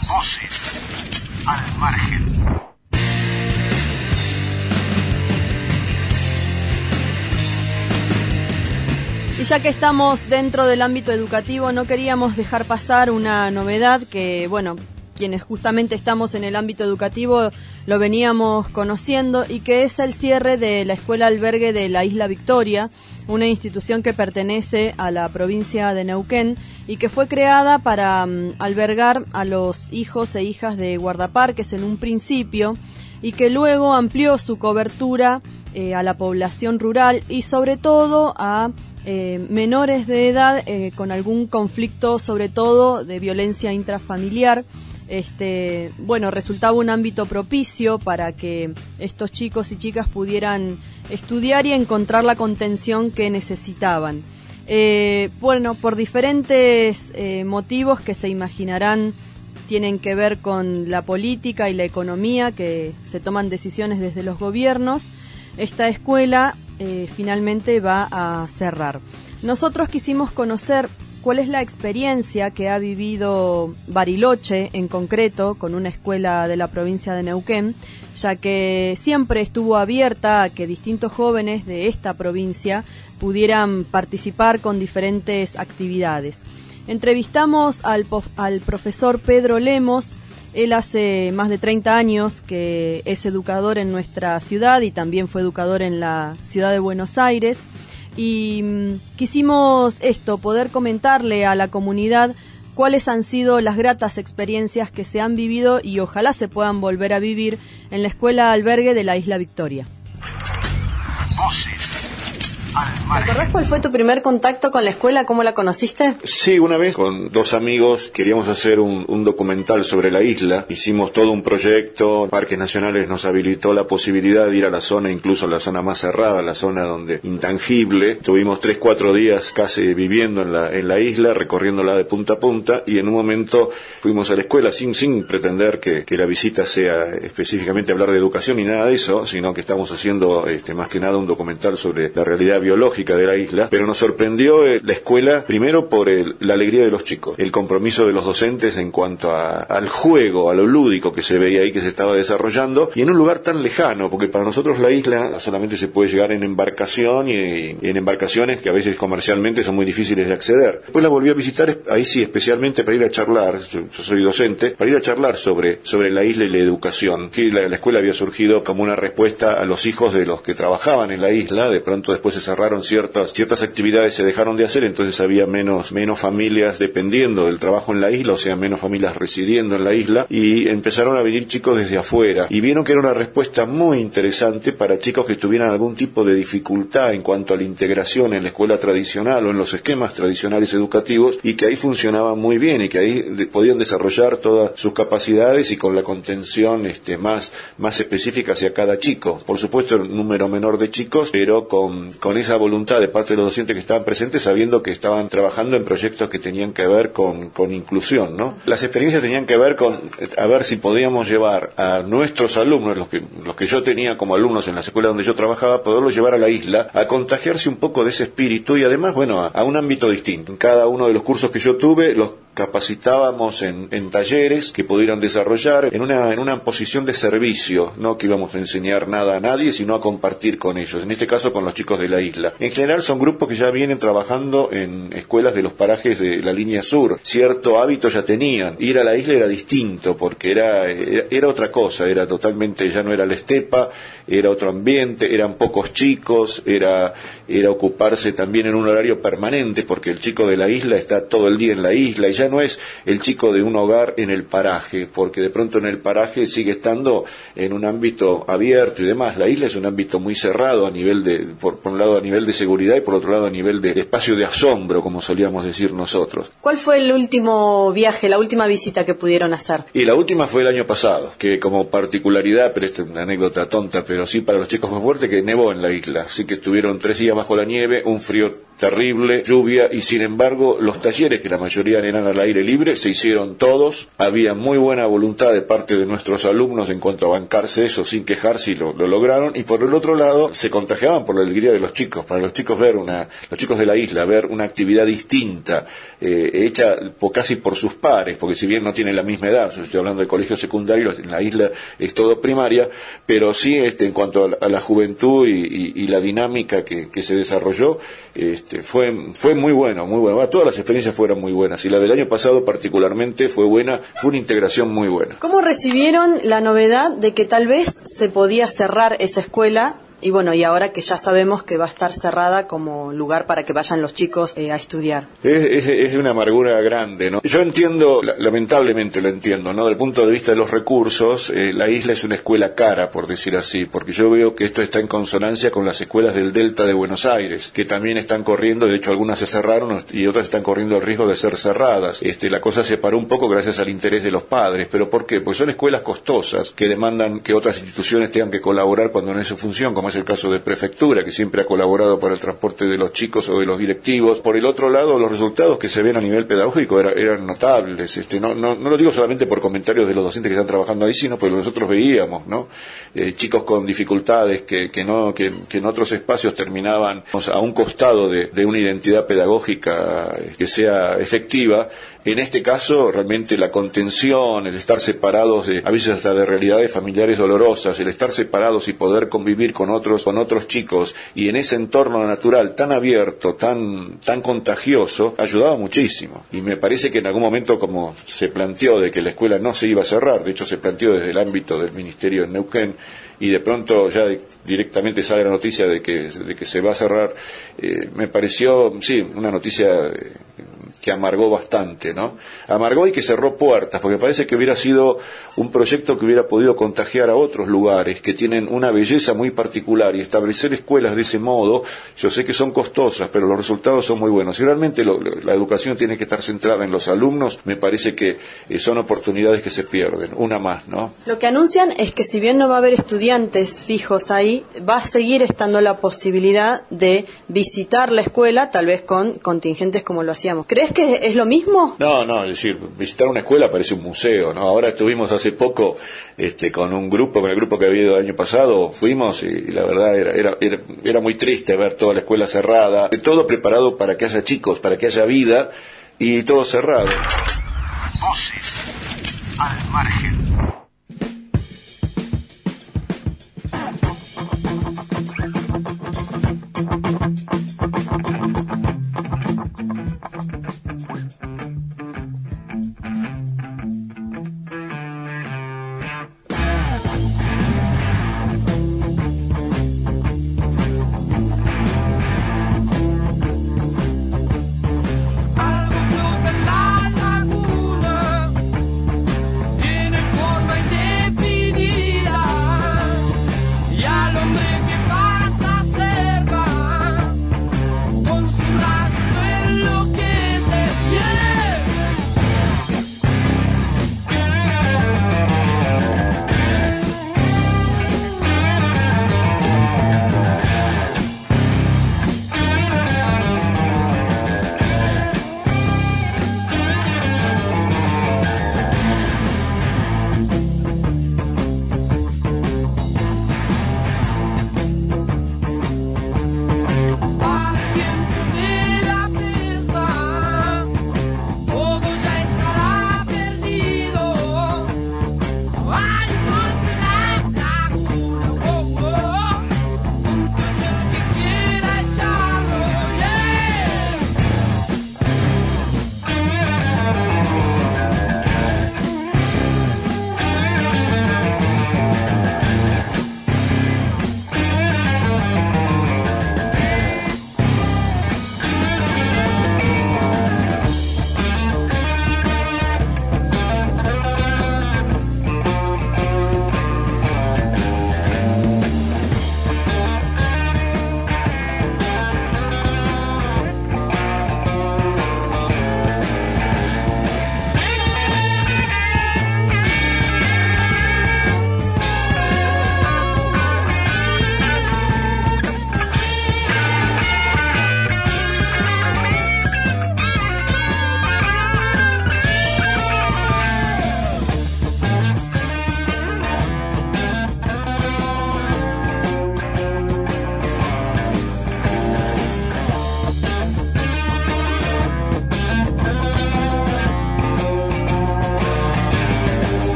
Voces al margen. Y ya que estamos dentro del ámbito educativo, no queríamos dejar pasar una novedad que, bueno, quienes justamente estamos en el ámbito educativo lo veníamos conociendo y que es el cierre de la Escuela Albergue de la Isla Victoria, una institución que pertenece a la provincia de Neuquén y que fue creada para um, albergar a los hijos e hijas de guardaparques en un principio y que luego amplió su cobertura eh, a la población rural y sobre todo a Eh, menores de edad eh, con algún conflicto, sobre todo de violencia intrafamiliar. Este, bueno, resultaba un ámbito propicio para que estos chicos y chicas pudieran estudiar y encontrar la contención que necesitaban. Eh, bueno, por diferentes eh, motivos que se imaginarán tienen que ver con la política y la economía, que se toman decisiones desde los gobiernos, esta escuela eh, finalmente va a cerrar. Nosotros quisimos conocer cuál es la experiencia que ha vivido Bariloche en concreto con una escuela de la provincia de Neuquén, ya que siempre estuvo abierta a que distintos jóvenes de esta provincia pudieran participar con diferentes actividades. Entrevistamos al, al profesor Pedro Lemos. Él hace más de treinta años que es educador en nuestra ciudad y también fue educador en la ciudad de Buenos Aires. Y mmm, quisimos esto, poder comentarle a la comunidad cuáles han sido las gratas experiencias que se han vivido y ojalá se puedan volver a vivir en la Escuela Albergue de la Isla Victoria. ¿Te acordás cuál fue tu primer contacto con la escuela? ¿Cómo la conociste? Sí, una vez con dos amigos queríamos hacer un, un documental sobre la isla. Hicimos todo un proyecto. Parques Nacionales nos habilitó la posibilidad de ir a la zona, incluso la zona más cerrada, la zona donde intangible. Tuvimos tres, cuatro días casi viviendo en la, en la isla, recorriéndola de punta a punta, y en un momento fuimos a la escuela sin, sin pretender que, que la visita sea específicamente hablar de educación ni nada de eso, sino que estamos haciendo este, más que nada un documental sobre la realidad biológica pedagógica de la isla, pero nos sorprendió eh, la escuela, primero por el, la alegría de los chicos, el compromiso de los docentes en cuanto a, al juego, a lo lúdico que se veía ahí que se estaba desarrollando, y en un lugar tan lejano, porque para nosotros la isla solamente se puede llegar en embarcación y, y en embarcaciones que a veces comercialmente son muy difíciles de acceder. Después la volví a visitar, ahí sí, especialmente para ir a charlar, yo, yo soy docente, para ir a charlar sobre, sobre la isla y la educación. Que la, la escuela había surgido como una respuesta a los hijos de los que trabajaban en la isla, de pronto después se cerraron ciertas, ciertas actividades, se dejaron de hacer, entonces había menos, menos familias dependiendo del trabajo en la isla, o sea, menos familias residiendo en la isla, y empezaron a venir chicos desde afuera, y vieron que era una respuesta muy interesante para chicos que tuvieran algún tipo de dificultad en cuanto a la integración en la escuela tradicional o en los esquemas tradicionales educativos, y que ahí funcionaba muy bien, y que ahí de, podían desarrollar todas sus capacidades y con la contención este, más, más específica hacia cada chico. Por supuesto, un número menor de chicos, pero con, con esa voluntad de parte de los docentes que estaban presentes, sabiendo que estaban trabajando en proyectos que tenían que ver con, con inclusión, ¿no? Las experiencias tenían que ver con a ver si podíamos llevar a nuestros alumnos, los que, los que yo tenía como alumnos en la escuela donde yo trabajaba, poderlos llevar a la isla, a contagiarse un poco de ese espíritu y además, bueno, a, a un ámbito distinto. En cada uno de los cursos que yo tuve, los capacitábamos en, en talleres que pudieran desarrollar en una, en una posición de servicio, no que íbamos a enseñar nada a nadie, sino a compartir con ellos, en este caso con los chicos de la isla. En general son grupos que ya vienen trabajando en escuelas de los parajes de la línea sur, cierto hábito ya tenían, ir a la isla era distinto, porque era, era, era otra cosa, era totalmente, ya no era la estepa, era otro ambiente, eran pocos chicos, era, era ocuparse también en un horario permanente, porque el chico de la isla está todo el día en la isla, y ya no es el chico de un hogar en el paraje, porque de pronto en el paraje sigue estando en un ámbito abierto y demás. La isla es un ámbito muy cerrado a nivel de, por, por un lado a nivel de seguridad y por otro lado a nivel de, de espacio de asombro, como solíamos decir nosotros. ¿Cuál fue el último viaje, la última visita que pudieron hacer? Y la última fue el año pasado, que como particularidad, pero esta es una anécdota tonta, pero sí para los chicos fue fuerte, que nevó en la isla, así que estuvieron tres días bajo la nieve, un frío terrible, lluvia, y sin embargo los talleres, que la mayoría eran al aire libre, se hicieron todos, había muy buena voluntad de parte de nuestros alumnos en cuanto a bancarse eso sin quejarse, y lo, lo lograron, y por el otro lado se contagiaban por la alegría de los chicos, para los chicos ver una, los chicos de la isla, ver una actividad distinta, eh, hecha por, casi por sus pares, porque si bien no tienen la misma edad, yo estoy hablando de colegios secundarios, en la isla es todo primaria, pero sí este, en cuanto a la, a la juventud y, y, y la dinámica que, que se desarrolló, este, fue, fue muy bueno, muy bueno. Bueno, todas las experiencias fueron muy buenas, y la del año pasado particularmente fue buena, fue una integración muy buena. ¿Cómo recibieron la novedad de que tal vez se podía cerrar esa escuela? Y bueno, y ahora que ya sabemos que va a estar cerrada como lugar para que vayan los chicos eh, a estudiar. Es, es, es de una amargura grande, ¿no? Yo entiendo, lamentablemente lo entiendo, ¿no? Desde el punto de vista de los recursos, eh, la isla es una escuela cara, por decir así, porque yo veo que esto está en consonancia con las escuelas del Delta de Buenos Aires, que también están corriendo, de hecho algunas se cerraron y otras están corriendo el riesgo de ser cerradas. Este, la cosa se paró un poco gracias al interés de los padres, pero ¿por qué? Porque son escuelas costosas que demandan que otras instituciones tengan que colaborar cuando no es su función, como es el caso de Prefectura, que siempre ha colaborado para el transporte de los chicos o de los directivos. Por el otro lado, los resultados que se ven a nivel pedagógico eran, eran notables. Este, no, no, no lo digo solamente por comentarios de los docentes que están trabajando ahí, sino porque nosotros veíamos, ¿no? Eh, chicos con dificultades que, que, no, que, que en otros espacios terminaban a un costado de, de una identidad pedagógica que sea efectiva. En este caso, realmente la contención, el estar separados, de, a veces hasta de realidades familiares dolorosas, el estar separados y poder convivir con otros, con otros chicos, y en ese entorno natural tan abierto, tan, tan contagioso, ayudaba muchísimo. Y me parece que en algún momento, como se planteó de que la escuela no se iba a cerrar, de hecho se planteó desde el ámbito del Ministerio en Neuquén, y de pronto ya de, directamente sale la noticia de que, de que se va a cerrar, eh, me pareció, sí, una noticia eh, que amargó bastante, ¿no? Amargó y que cerró puertas, porque parece que hubiera sido un proyecto que hubiera podido contagiar a otros lugares que tienen una belleza muy particular, y establecer escuelas de ese modo, yo sé que son costosas, pero los resultados son muy buenos. Y realmente lo, la educación tiene que estar centrada en los alumnos, me parece que eh, son oportunidades que se pierden, una más, ¿no? Lo que anuncian es que si bien no va a haber estudiantes fijos ahí, va a seguir estando la posibilidad de visitar la escuela, tal vez con contingentes como lo hacíamos. ¿Crees que es lo mismo? No, no, es decir, visitar una escuela parece un museo, ¿no? Ahora estuvimos hace poco este, con un grupo, con el grupo que había ido el año pasado, fuimos y, y la verdad era, era, era, era muy triste ver toda la escuela cerrada, todo preparado para que haya chicos, para que haya vida y todo cerrado. Voces al margen. Con su rastro enloquece.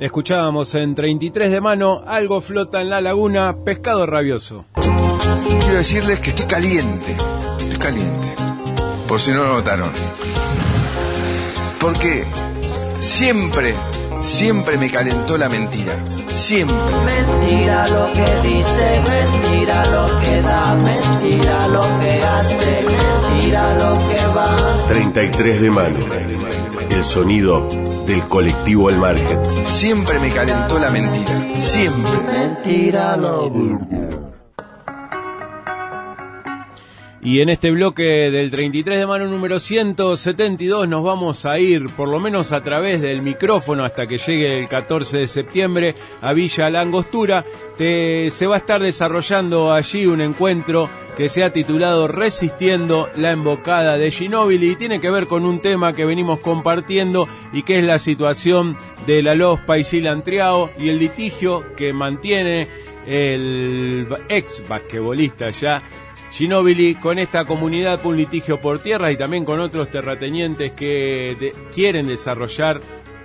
Escuchábamos en treinta y tres de mano, Algo flota en la laguna, Pescado rabioso. Quiero decirles que estoy caliente, estoy caliente, por si no lo notaron. Porque siempre, siempre me calentó la mentira, siempre. Mentira lo que dice, mentira lo que da, mentira lo que hace, mentira lo que va. treinta y tres de mano, el sonido del colectivo Al Margen. Siempre me calentó la mentira, siempre. Mentira lo que... Y en este bloque del treinta y tres de mano número ciento setenta y dos nos vamos a ir, por lo menos a través del micrófono, hasta que llegue el catorce de septiembre a Villa La Angostura. Te, se va a estar desarrollando allí un encuentro que se ha titulado Resistiendo la embocada de Ginóbili, y tiene que ver con un tema que venimos compartiendo y que es la situación de la LOSPA y Silantriao y el litigio que mantiene el ex basquetbolista ya Ginóbili con esta comunidad por un litigio por tierras y también con otros terratenientes que de, quieren desarrollar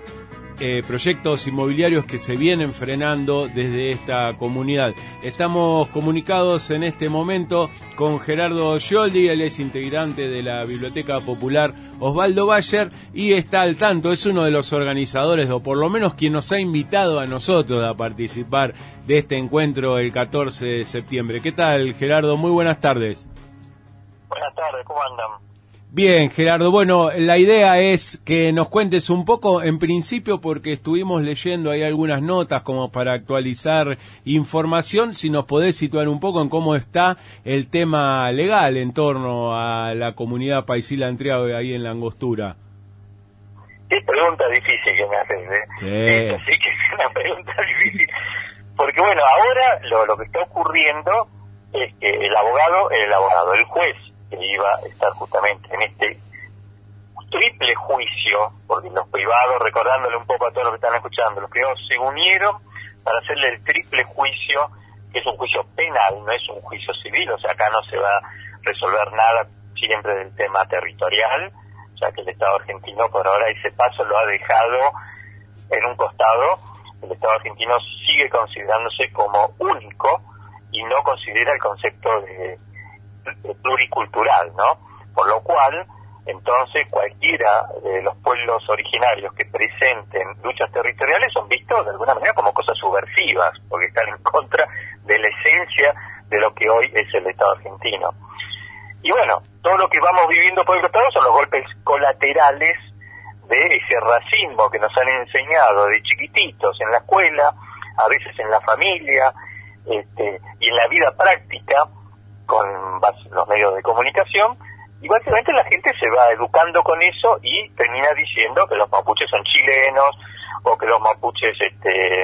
eh, proyectos inmobiliarios que se vienen frenando desde esta comunidad. Estamos comunicados en este momento con Gerardo Scioldi, él es integrante de la Biblioteca Popular Osvaldo Bayer y está al tanto, es uno de los organizadores, o por lo menos quien nos ha invitado a nosotros a participar de este encuentro el catorce de septiembre. ¿Qué tal, Gerardo? Muy buenas tardes. Buenas tardes, ¿cómo andan? Bien, Gerardo, bueno, la idea es que nos cuentes un poco, en principio, porque estuvimos leyendo ahí algunas notas como para actualizar información, si nos podés situar un poco en cómo está el tema legal en torno a la comunidad Paisila-Antriao ahí en La Angostura. Qué pregunta difícil que me haces, ¿eh? Sí. Sí que es una pregunta difícil. Porque bueno, ahora lo, lo que está ocurriendo es que el abogado, el abogado, el juez, que iba a estar justamente en este triple juicio, porque los privados, recordándole un poco a todos los que están escuchando, los privados se unieron para hacerle el triple juicio, que es un juicio penal, no es un juicio civil, o sea, acá no se va a resolver nada siempre del tema territorial, o sea que el Estado argentino por ahora ese paso lo ha dejado en un costado. El Estado argentino sigue considerándose como único y no considera el concepto de pluricultural, ¿no? Por lo cual, entonces, cualquiera de los pueblos originarios que presenten luchas territoriales son vistos de alguna manera como cosas subversivas, porque están en contra de la esencia de lo que hoy es el Estado argentino. Y bueno, todo lo que vamos viviendo por el Estado son los golpes colaterales de ese racismo que nos han enseñado de chiquititos en la escuela, a veces en la familia, este, y en la vida práctica, con los medios de comunicación, y básicamente la gente se va educando con eso y termina diciendo que los mapuches son chilenos, o que los mapuches, este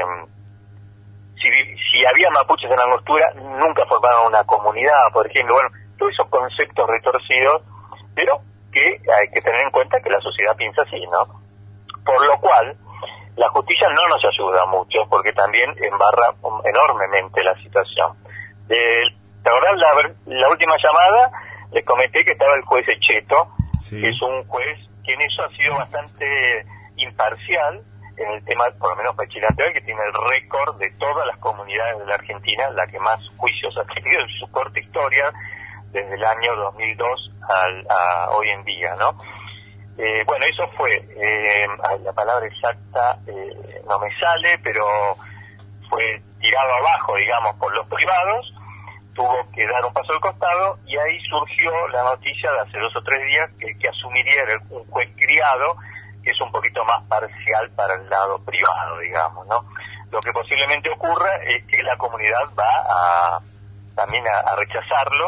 si, si había mapuches en la Angostura, nunca formaron una comunidad, por ejemplo. Bueno, todos esos conceptos retorcidos, pero que hay que tener en cuenta que la sociedad piensa así, ¿no? Por lo cual, la justicia no nos ayuda mucho, porque también embarra enormemente la situación. El ¿Te acordás la, la última llamada? Les comenté que estaba el juez Echeto, sí, que es un juez que en eso ha sido bastante imparcial en el tema, por lo menos para Chile, que tiene el récord de todas las comunidades de la Argentina, la que más juicios ha tenido en su corta historia, desde el año dos mil dos al, a hoy en día, ¿no? Eh, bueno, eso fue, eh, la palabra exacta eh, no me sale, pero fue tirado abajo, digamos, por los privados, tuvo que dar un paso al costado, y ahí surgió la noticia de hace dos o tres días que el que asumiría era un juez criado, que es un poquito más parcial para el lado privado, digamos, ¿no? Lo que posiblemente ocurra es que la comunidad va a también a, a rechazarlo,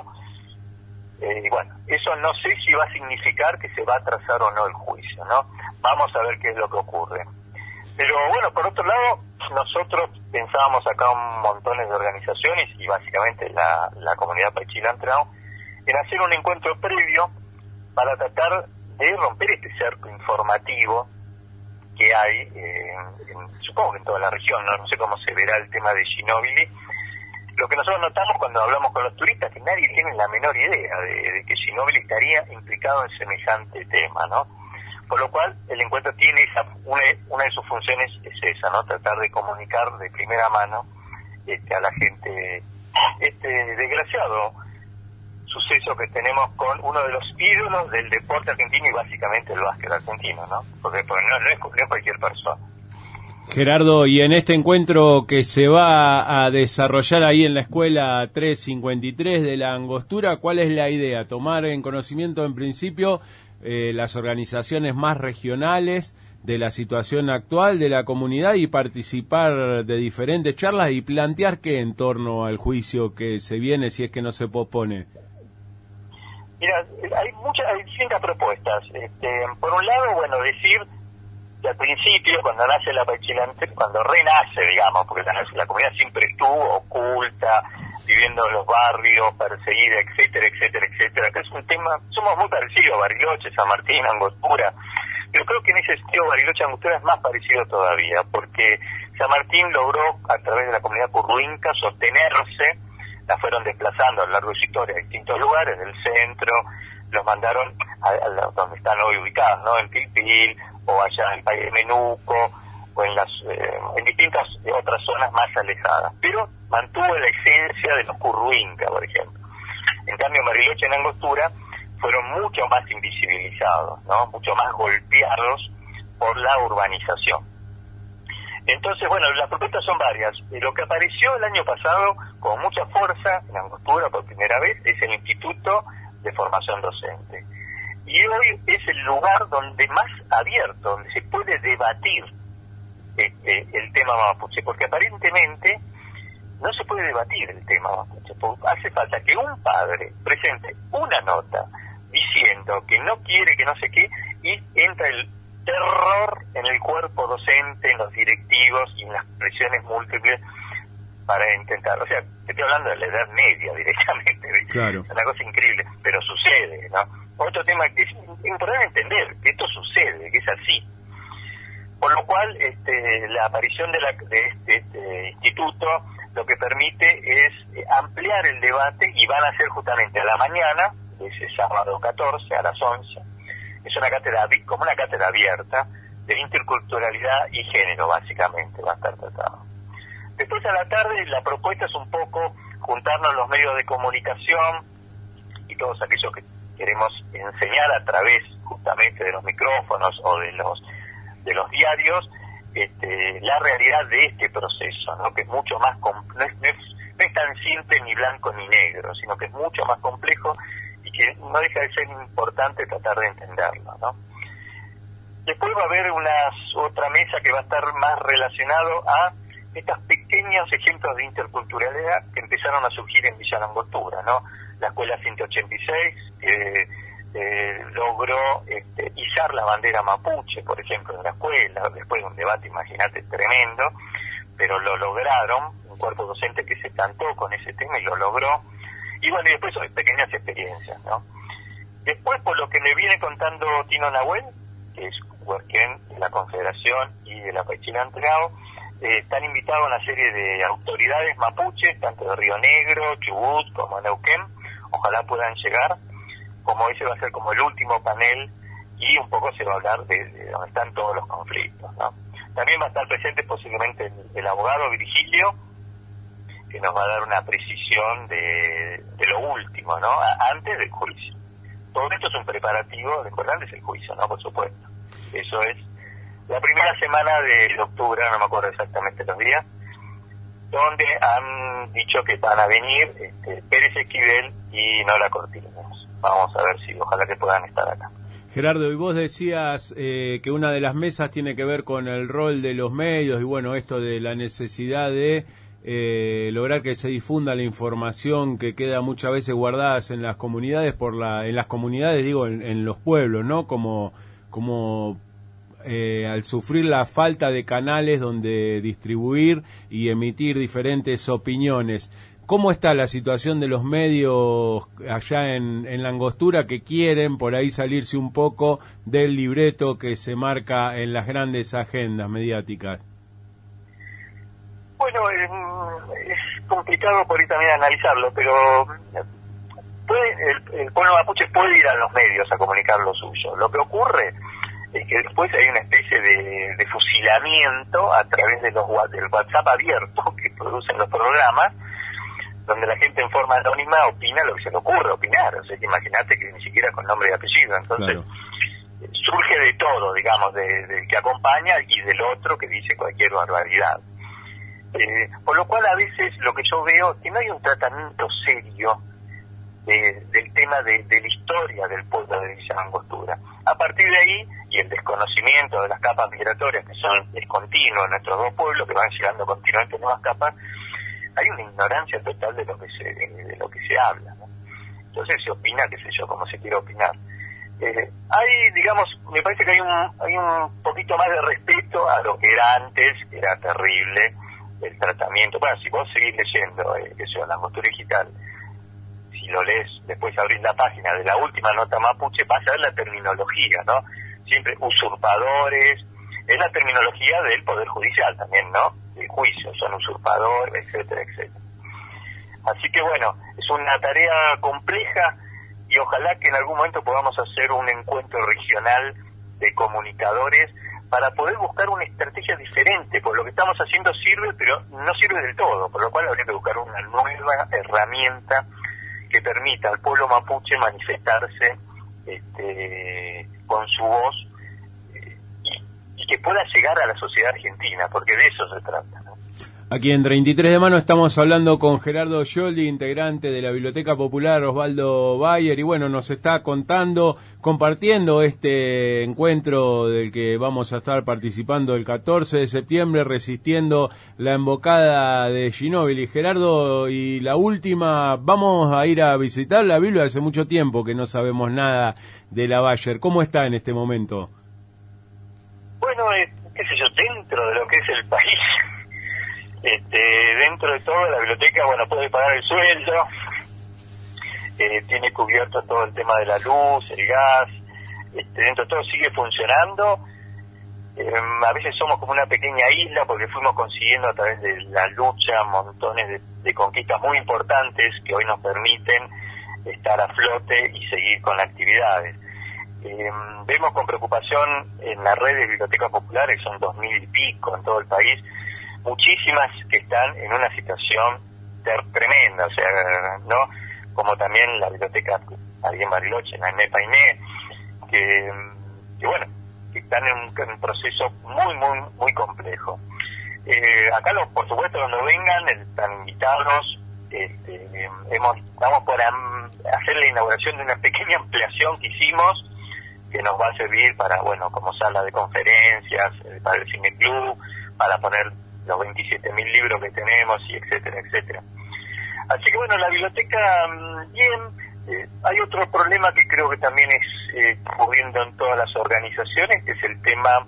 eh, y bueno, eso no sé si va a significar que se va a atrasar o no el juicio, ¿no? Vamos a ver qué es lo que ocurre. Pero bueno, por otro lado, nosotros pensábamos acá un montón de organizaciones y básicamente la, la comunidad Paisila-Antriao en hacer un encuentro previo para tratar de romper este cerco informativo que hay, eh, en, supongo que en toda la región, ¿no? No sé cómo se verá el tema de Ginóbili. Lo que nosotros notamos cuando hablamos con los turistas, que nadie tiene la menor idea de, de que Ginóbili estaría implicado en semejante tema, ¿no? Por lo cual, el encuentro tiene esa, una, una de sus funciones es esa, ¿no? Tratar de comunicar de primera mano este, a la gente este desgraciado suceso que tenemos con uno de los ídolos del deporte argentino y básicamente el básquet argentino, ¿no? Porque, porque no, no, es, no es cualquier persona. Gerardo, y en este encuentro que se va a desarrollar ahí en la escuela trescientos cincuenta y tres de la Angostura, ¿cuál es la idea? Tomar en conocimiento en principio eh, las organizaciones más regionales de la situación actual de la comunidad y participar de diferentes charlas y plantear qué en torno al juicio que se viene si es que no se pospone. Mira, hay muchas, hay distintas propuestas. Este, por un lado, bueno, decir que al principio, cuando nace la Pachilante, cuando renace, digamos, porque la, la comunidad siempre estuvo oculta, viviendo en los barrios, perseguida, etcétera, etcétera, etcétera, que es un tema, somos muy parecidos, Bariloche, San Martín, Angostura, pero creo que en ese sentido Bariloche, Angostura es más parecido todavía, porque San Martín logró, a través de la comunidad curruinca, sostenerse, la fueron desplazando a lo largo de su historia a distintos lugares del centro, los mandaron a, a donde están hoy ubicados, ¿no? En Pilpil, o allá en Valle de Menuco, o en las eh, en distintas eh, otras zonas más alejadas, pero mantuvo la esencia de los curruinca, por ejemplo. En cambio, Bariloche, en Angostura fueron mucho más invisibilizados, ¿no? Mucho más golpeados por la urbanización. Entonces, bueno, las propuestas son varias. Lo que apareció el año pasado con mucha fuerza en Angostura por primera vez es el Instituto de Formación Docente. Y hoy es el lugar donde más abierto, donde se puede debatir este, el tema mapuche, porque aparentemente no se puede debatir el tema mapuche. Hace falta que un padre presente una nota diciendo que no quiere, que no sé qué, y entra el terror en el cuerpo docente, en los directivos y en las presiones múltiples para intentar, o sea, te estoy hablando de la Edad Media directamente, claro. Es una cosa increíble, pero sucede, ¿no? Otro tema que es importante entender, que esto sucede, que es así. Por lo cual, este, la aparición de, la, de este, este instituto lo que permite es ampliar el debate y van a ser justamente a la mañana, ese sábado catorce a las once, es una cátedra, como una cátedra abierta de interculturalidad y género, básicamente, va a estar tratado. Después a la tarde la propuesta es un poco juntarnos los medios de comunicación y todos aquellos que queremos enseñar a través justamente de los micrófonos o de los de los diarios este, la realidad de este proceso, ¿no? Que es mucho más no es, no, es, no es tan simple ni blanco ni negro, sino que es mucho más complejo y que no deja de ser importante tratar de entenderlo, ¿no? Después va a haber unas, otra mesa que va a estar más relacionado a estos pequeños ejemplos de interculturalidad que empezaron a surgir en Villa Langostura, ¿no? La escuela ciento ochenta y seis eh, eh, logró este, izar la bandera mapuche, por ejemplo, en la escuela, después de un debate, imagínate, tremendo, pero lo lograron, un cuerpo docente que se cantó con ese tema y lo logró, y bueno, y después son pequeñas experiencias, ¿no? Después, por lo que me viene contando Tino Nahuel, que es huerquén de la Confederación y de la Pachilantregao, eh, están invitados una serie de autoridades mapuches, tanto de Río Negro, Chubut, como Neuquén, ojalá puedan llegar, como ese va a ser como el último panel, y un poco se va a hablar de, de donde están todos los conflictos, ¿no? También va a estar presente posiblemente el, el abogado Virgilio, que nos va a dar una precisión de, de lo último, ¿no? A, antes del juicio. Todo esto es un preparativo, recordarles el juicio, ¿no? Por supuesto. Eso es la primera semana de octubre, no me acuerdo exactamente los días, donde han dicho que van a venir este, Pérez Esquivel y Nora Cortines. Vamos a ver si, ojalá que puedan estar acá. Gerardo, y vos decías eh, que una de las mesas tiene que ver con el rol de los medios y bueno, esto de la necesidad de eh, lograr que se difunda la información que queda muchas veces guardadas en las comunidades, por la, en las comunidades digo, en, en los pueblos, ¿no? Como, como eh, al sufrir la falta de canales donde distribuir y emitir diferentes opiniones. ¿Cómo está la situación de los medios allá en, en la Angostura que quieren por ahí salirse un poco del libreto que se marca en las grandes agendas mediáticas? Bueno, es, es complicado por ahí también analizarlo, pero puede, el, el pueblo mapuche puede ir a los medios a comunicar lo suyo. Lo que ocurre es que después hay una especie de, de fusilamiento a través de los del WhatsApp abierto que producen los programas, donde la gente en forma anónima opina lo que se le ocurre opinar. O sea, que imagínate que ni siquiera con nombre y apellido. Entonces, claro, surge de todo, digamos, de, del que acompaña y del otro que dice cualquier barbaridad. Eh, por lo cual a veces lo que yo veo es que no hay un tratamiento serio de, del tema de, de la historia del pueblo de Villa Langostura. A partir de ahí, y el desconocimiento de las capas migratorias, que son discontinuos en nuestros dos pueblos, que van llegando continuamente nuevas capas, hay una ignorancia total de lo que se de lo que se habla, ¿no? Entonces se opina, qué sé yo, como se quiere opinar. Eh, hay, digamos, me parece que hay un hay un poquito más de respeto a lo que era antes, que era terrible, el tratamiento. Bueno, si vos seguís leyendo, eh, que sea la Langostura Digital, si lo lees, después abrís la página de la última nota mapuche, vas a ver la terminología, ¿no? Siempre usurpadores, es la terminología del Poder Judicial también, ¿no? El juicio, son usurpadores, etcétera, etcétera. Así que bueno, es una tarea compleja y ojalá que en algún momento podamos hacer un encuentro regional de comunicadores para poder buscar una estrategia diferente, porque lo que estamos haciendo sirve, pero no sirve del todo, por lo cual habría que buscar una nueva herramienta que permita al pueblo mapuche manifestarse este, con su voz eh, y, y que pueda llegar a la sociedad argentina, porque de eso se trata, ¿no? Aquí en treinta y tres de mano estamos hablando con Gerardo Scioldi, integrante de la Biblioteca Popular Osvaldo Bayer, y bueno, nos está contando, compartiendo este encuentro del que vamos a estar participando el catorce de septiembre, resistiendo la embocada de Ginóbili. Gerardo, y la última, vamos a ir a visitar la Biblia. Hace mucho tiempo que no sabemos nada de la Bayer. ¿Cómo está en este momento? Bueno, eh, qué sé yo, dentro de lo que es el país, Este, dentro de todo, la biblioteca, bueno, puede pagar el sueldo, eh, tiene cubierto todo el tema de la luz, el gas, este, dentro de todo sigue funcionando. Eh, a veces somos como una pequeña isla porque fuimos consiguiendo a través de la lucha montones de, de conquistas muy importantes que hoy nos permiten estar a flote y seguir con actividades. Eh, vemos con preocupación en la red de bibliotecas populares, son dos mil y pico en todo el país, muchísimas que están en una situación ter tremenda, o sea, ¿no? Como también la biblioteca ahí en Bariloche, en la Aimé Painé, que, que bueno, que están en un, en un proceso muy, muy, muy complejo. Eh, acá, los, por supuesto, cuando vengan, están invitados, este, hemos, estamos por am, hacer la inauguración de una pequeña ampliación que hicimos, que nos va a servir para, bueno, como sala de conferencias, para el Cine Club, para poner los veintisiete mil libros que tenemos, y etcétera, etcétera. Así que bueno, la biblioteca, bien, eh, hay otro problema que creo que también es eh, ocurriendo en todas las organizaciones, que es el tema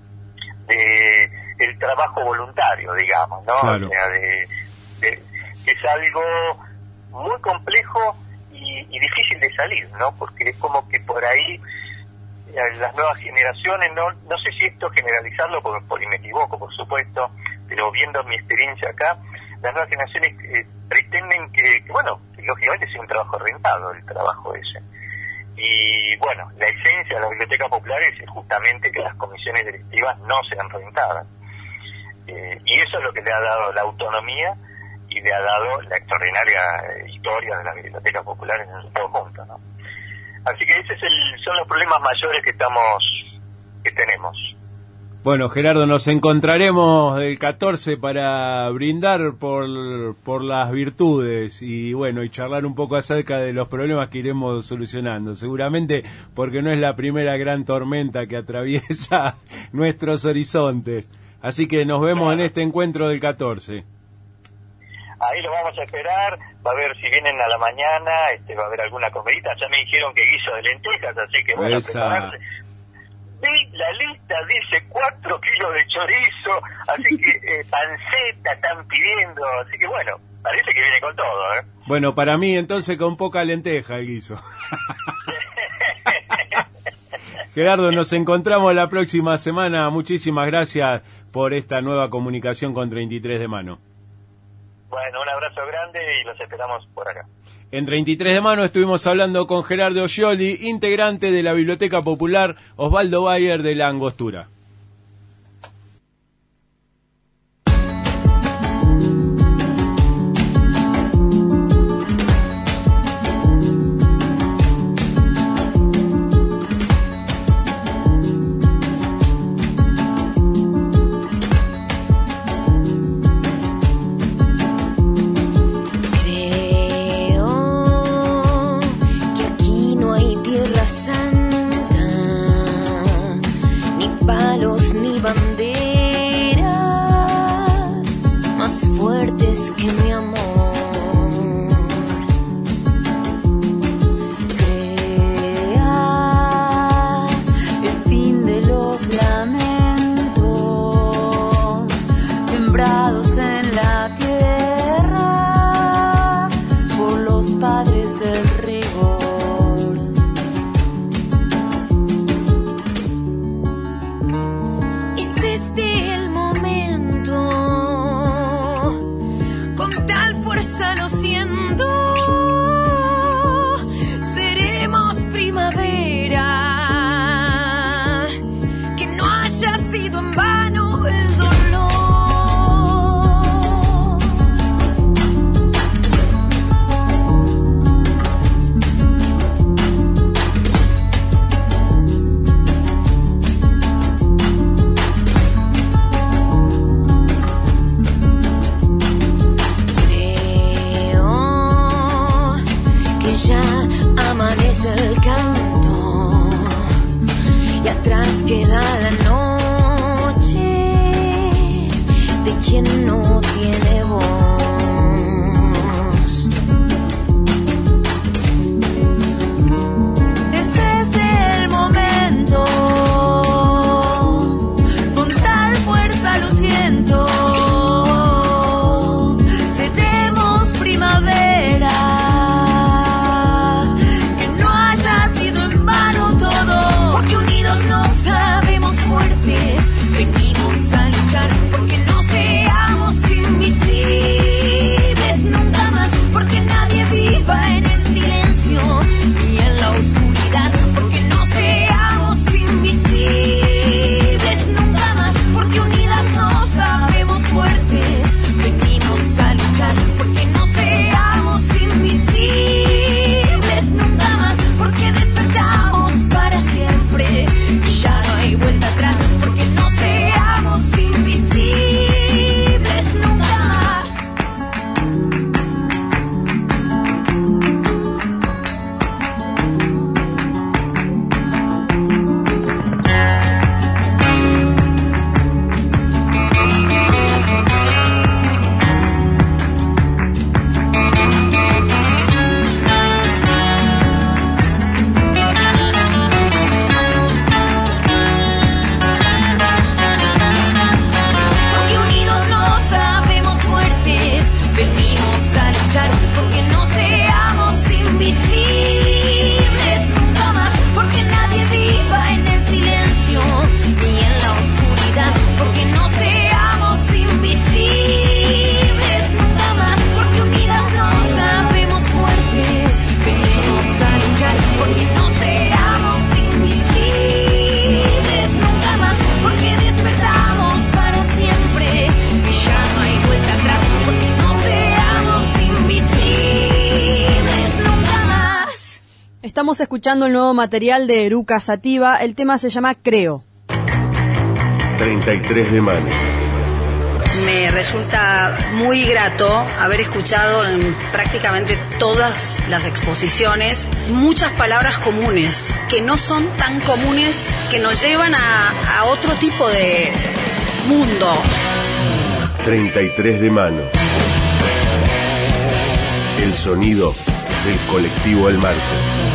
de el trabajo voluntario, digamos, ¿no? Claro. O sea, de, de, que es algo muy complejo y, y difícil de salir, ¿no? Porque es como que por ahí las nuevas generaciones, no no sé si esto generalizarlo, porque por ahí me equivoco, por supuesto, pero viendo mi experiencia acá, las nuevas generaciones eh, pretenden que, que, bueno, que lógicamente sea un trabajo rentado el trabajo ese. Y bueno, la esencia de la biblioteca popular es justamente que las comisiones directivas no sean rentadas. Eh, y eso es lo que le ha dado la autonomía y le ha dado la extraordinaria historia de las bibliotecas populares en su conjunto, ¿no? Así que esos es son los problemas mayores que estamos que tenemos. Bueno, Gerardo, nos encontraremos el catorce para brindar por, por las virtudes y bueno, y charlar un poco acerca de los problemas que iremos solucionando. Seguramente porque no es la primera gran tormenta que atraviesa nuestros horizontes. Así que nos vemos claro. en este encuentro del catorce. Ahí lo vamos a esperar, va a ver si vienen a la mañana, este, va a haber alguna comidita. Ya me dijeron que guiso de lentejas, así que bueno, a prepararse. Vi la lista, dice cuatro kilos de chorizo, así que eh, panceta están pidiendo, así que bueno, parece que viene con todo, ¿eh? Bueno, para mí entonces con poca lenteja el guiso. Gerardo, nos encontramos la próxima semana. Muchísimas gracias por esta nueva comunicación con treinta y tres de mano. Bueno, un abrazo grande y los esperamos por acá. En treinta y tres de mano estuvimos hablando con Gerardo Scioli, integrante de la Biblioteca Popular Osvaldo Bayer de La Angostura. Estamos escuchando el nuevo material de Eruca Sativa. El tema se llama Creo. treinta y tres de mano. Me resulta muy grato haber escuchado en prácticamente todas las exposiciones muchas palabras comunes, que no son tan comunes, que nos llevan a, a otro tipo de mundo. treinta y tres de mano. El sonido del colectivo El Marco.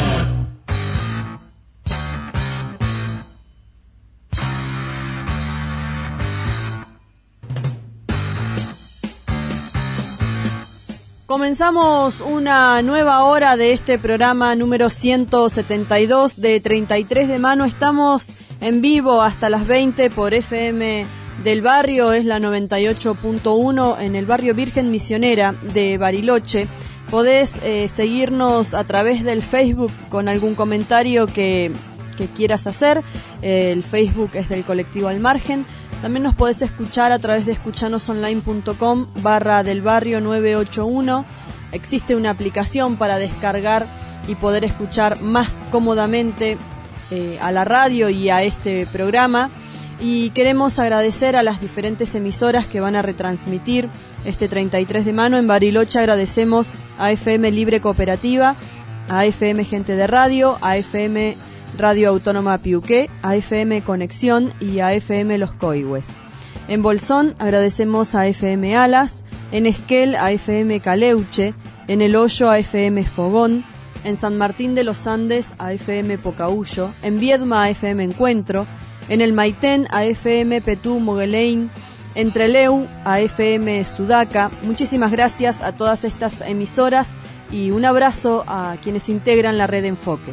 Comenzamos una nueva hora de este programa número ciento setenta y dos de treinta y tres de mano. Estamos en vivo hasta las veinte por F M del Barrio, es la noventa y ocho punto uno en el barrio Virgen Misionera de Bariloche. Podés eh, seguirnos a través del Facebook con algún comentario que, que quieras hacer. Eh, el Facebook es del colectivo Al Margen. También nos podés escuchar a través de escuchanosonline.com barra del barrio nueve ocho uno. Existe una aplicación para descargar y poder escuchar más cómodamente eh, a la radio y a este programa. Y queremos agradecer a las diferentes emisoras que van a retransmitir este treinta y tres de mano. En Bariloche agradecemos a F M Libre Cooperativa, a F M Gente de Radio, a F M Radio Autónoma Piuqué, a F M Conexión y a F M Los Coihues. En Bolsón agradecemos a F M Alas, en Esquel a F M Caleuche, en El Hoyo a F M Fogón, en San Martín de los Andes a F M Pocahuyo, en Viedma a F M Encuentro, en el Maitén a F M Petú Moguelein, en Trelew a F M Sudaca. Muchísimas gracias a todas estas emisoras y un abrazo a quienes integran la red Enfoques.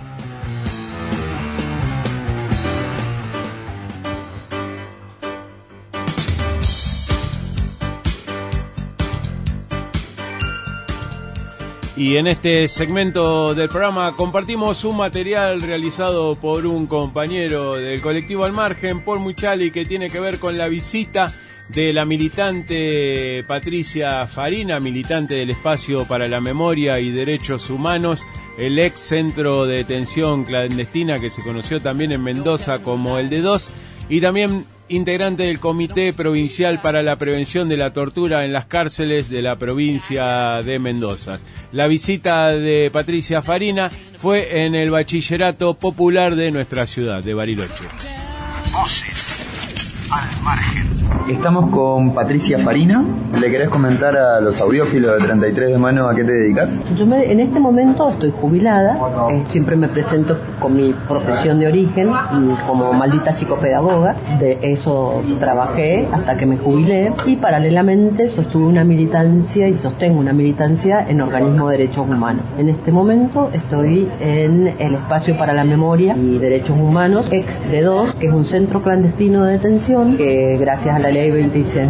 Y en este segmento del programa compartimos un material realizado por un compañero del colectivo Al Margen, Paul Muchali, que tiene que ver con la visita de la militante Patricia Farina, militante del Espacio para la Memoria y Derechos Humanos, el ex centro de detención clandestina que se conoció también en Mendoza como el D dos, y también integrante del Comité Provincial para la Prevención de la Tortura en las Cárceles de la provincia de Mendoza. La visita de Patricia Farina fue en el Bachillerato Popular de nuestra ciudad, de Bariloche. Voces al margen. Estamos con Patricia Farina. ¿Le querés comentar a los audiófilos de treinta y tres de mano a qué te dedicas? Yo me, en este momento estoy jubilada, eh, siempre me presento con mi profesión de origen como maldita psicopedagoga, de eso trabajé hasta que me jubilé y paralelamente sostuve una militancia y sostengo una militancia en organismos de derechos humanos. En este momento estoy en el Espacio para la Memoria y Derechos Humanos, ex D dos, que es un centro clandestino de detención que gracias a la ley veintiséis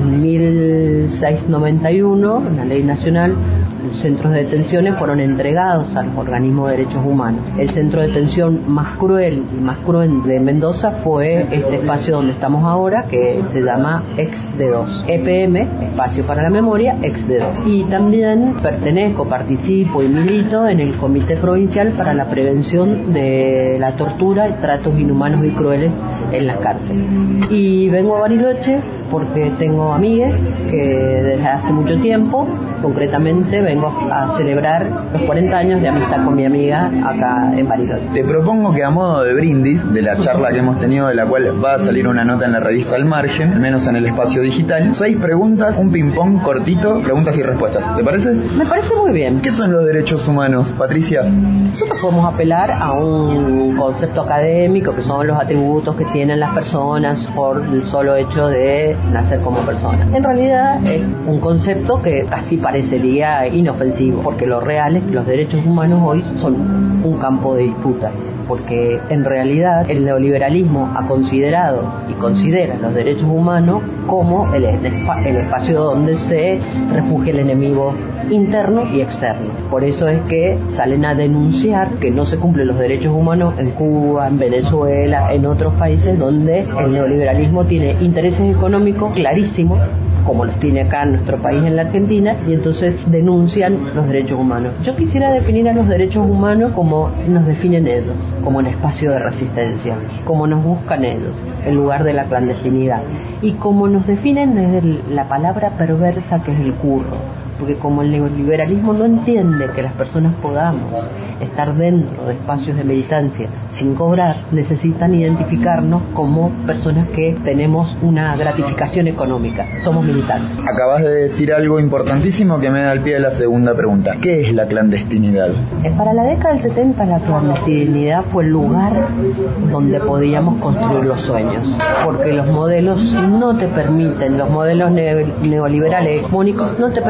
mil seiscientos noventa y uno, una ley nacional, los centros de detenciones fueron entregados a los organismos de derechos humanos. El centro de detención más cruel y más cruel de Mendoza fue este espacio donde estamos ahora, que se llama ex D dos, E P M, Espacio para la Memoria, ex D dos. Y también pertenezco, participo y milito en el Comité Provincial para la Prevención de la Tortura y Tratos Inhumanos y Crueles en las cárceles. Y vengo a Bariloche porque tengo amigues que desde hace mucho tiempo, concretamente vengo a celebrar los cuarenta años de amistad con mi amiga acá en Bariloche. Te propongo que a modo de brindis de la charla que hemos tenido, de la cual va a salir una nota en la revista Al Margen, al menos en el espacio digital, seis preguntas, un ping-pong cortito, preguntas y respuestas. ¿Te parece? Me parece muy bien. ¿Qué son los derechos humanos, Patricia? Nosotros podemos apelar a un concepto académico que son los atributos que tienen las personas por el solo hecho de nacer como persona. En realidad es un concepto que casi parecería inofensivo, porque lo real es que los derechos humanos hoy son un campo de disputa, porque en realidad el neoliberalismo ha considerado y considera los derechos humanos como el, el espacio donde se refugia el enemigo interno y externo. Por eso es que salen a denunciar que no se cumplen los derechos humanos en Cuba, en Venezuela, en otros países donde el neoliberalismo tiene intereses económicos clarísimos, como los tiene acá en nuestro país, en la Argentina, y entonces denuncian los derechos humanos. Yo quisiera definir a los derechos humanos como nos definen ellos, como un espacio de resistencia, como nos buscan ellos, en lugar de la clandestinidad, y como nos definen desde la palabra perversa que es el curro, porque como el neoliberalismo no entiende que las personas podamos estar dentro de espacios de militancia sin cobrar, necesitan identificarnos como personas que tenemos una gratificación económica. Somos militantes. Acabas de decir algo importantísimo que me da el pie de la segunda pregunta. ¿Qué es la clandestinidad? Para la década del setenta la clandestinidad fue el lugar donde podíamos construir los sueños, porque los modelos no te permiten, los modelos neoliberales hegemónicos no te permiten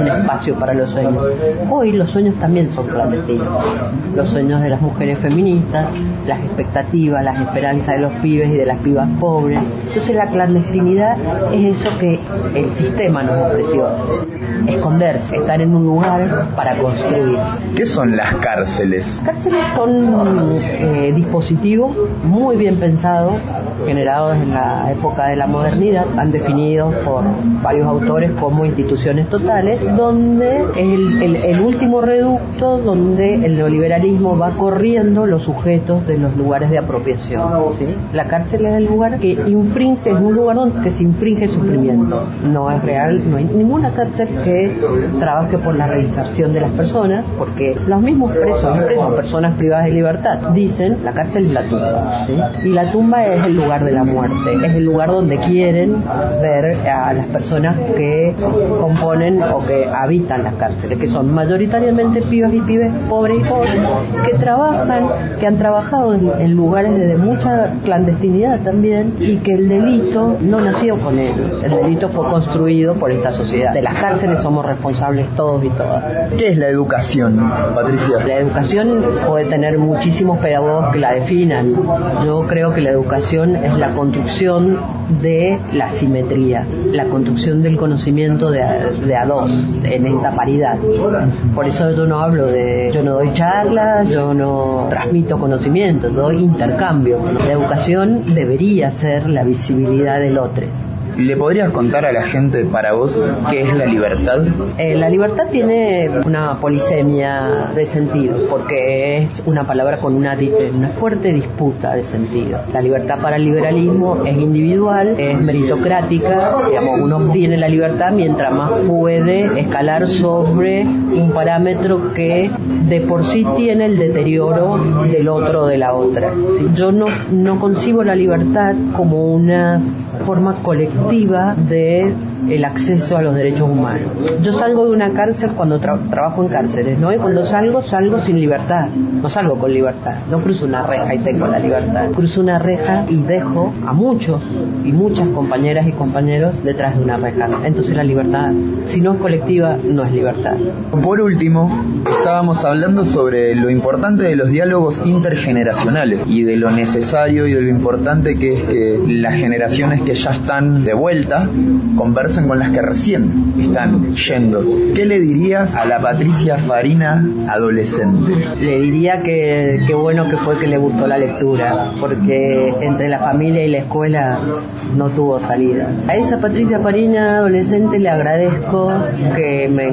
un espacio para los sueños. Hoy los sueños también son clandestinos. Los sueños de las mujeres feministas, las expectativas, las esperanzas de los pibes y de las pibas pobres. Entonces la clandestinidad es eso que el sistema nos ofreció. Esconderse, estar en un lugar para construir. ¿Qué son las cárceles? Cárceles son eh, dispositivos muy bien pensados, generados en la época de la modernidad, han definido por varios autores como instituciones totales, donde es el, el, el último reducto donde el neoliberalismo va corriendo los sujetos de los lugares de apropiación, ¿sí? La cárcel es el lugar que infringe, es un lugar donde se infringe el sufrimiento. No es real, no hay ninguna cárcel que trabaje por la reinserción de las personas, porque los mismos presos, presos personas privadas de libertad, dicen la cárcel es la tumba, ¿sí? Y la tumba es el lugar de la muerte, es el lugar donde quieren ver a las personas que componen o que habitan las cárceles, que son mayoritariamente pibas y pibes pobres y pobres, que trabajan, que han trabajado en, en lugares de mucha clandestinidad también, y que el delito no nació con ellos, el delito fue construido por esta sociedad. De las cárceles somos responsables todos y todas. ¿Qué es la educación, Patricia? La educación puede tener muchísimos pedagogos que la definan. Yo creo que la educación es la construcción de la simetría, la construcción del conocimiento de a, de a dos, en esta paridad. Por eso yo no hablo de, yo no doy charlas, yo no transmito conocimiento, doy intercambio. La educación debería ser la visibilidad del otro. ¿Le podrías contar a la gente, para vos, qué es la libertad? Eh, la libertad tiene una polisemia de sentido, porque es una palabra con una, una fuerte disputa de sentido. La libertad para el liberalismo es individual, es meritocrática, digamos, uno obtiene la libertad mientras más puede escalar sobre un parámetro que de por sí tiene el deterioro del otro o de la otra. ¿Sí? Yo no, no concibo la libertad como una forma colectiva de el acceso a los derechos humanos. Yo salgo de una cárcel cuando tra- trabajo en cárceles, ¿no? Y cuando salgo, salgo sin libertad. No salgo con libertad. No cruzo una reja y tengo la libertad. Cruzo una reja y dejo a muchos y muchas compañeras y compañeros detrás de una reja. Entonces la libertad, si no es colectiva, no es libertad. Por último, estábamos hablando sobre lo importante de los diálogos intergeneracionales y de lo necesario y de lo importante que es que las generaciones que ya están de vuelta conversen con las que recién están yendo. ¿Qué le dirías a la Patricia Farina adolescente? Le diría que qué bueno que fue que le gustó la lectura, porque entre la familia y la escuela no tuvo salida. A esa Patricia Farina adolescente le agradezco que me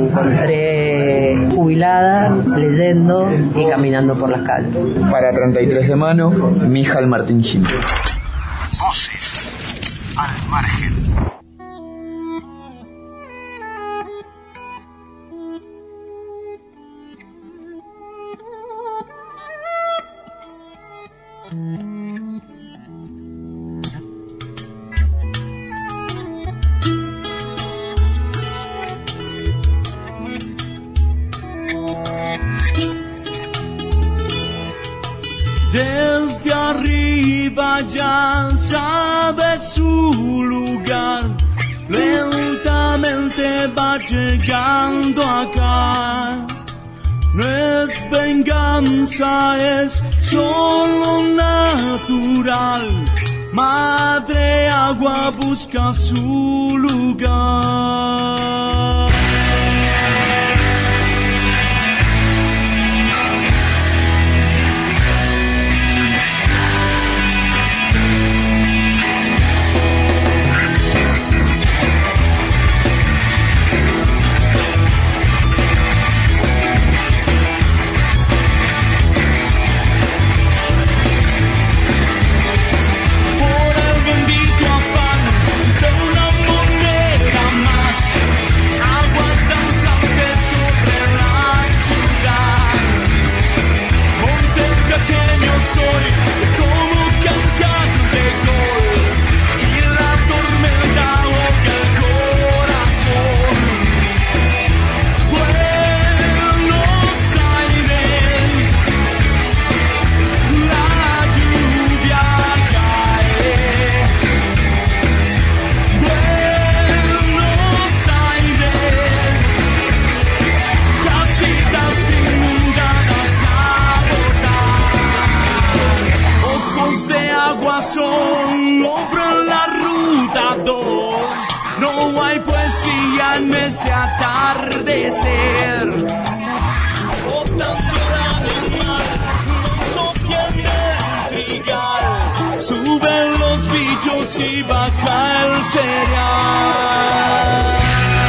encontré jubilada, leyendo y caminando por las calles. Para treinta y tres de mano, Mijal Martín Gil. Voces al margen. Desde arriba ya sabe su lugar, lentamente va llegando acá. No es venganza, es solo natural. Madre agua busca su lugar. Por el bendito afán de una moneda más. agradecer. Suben los bichos y baja el cereal.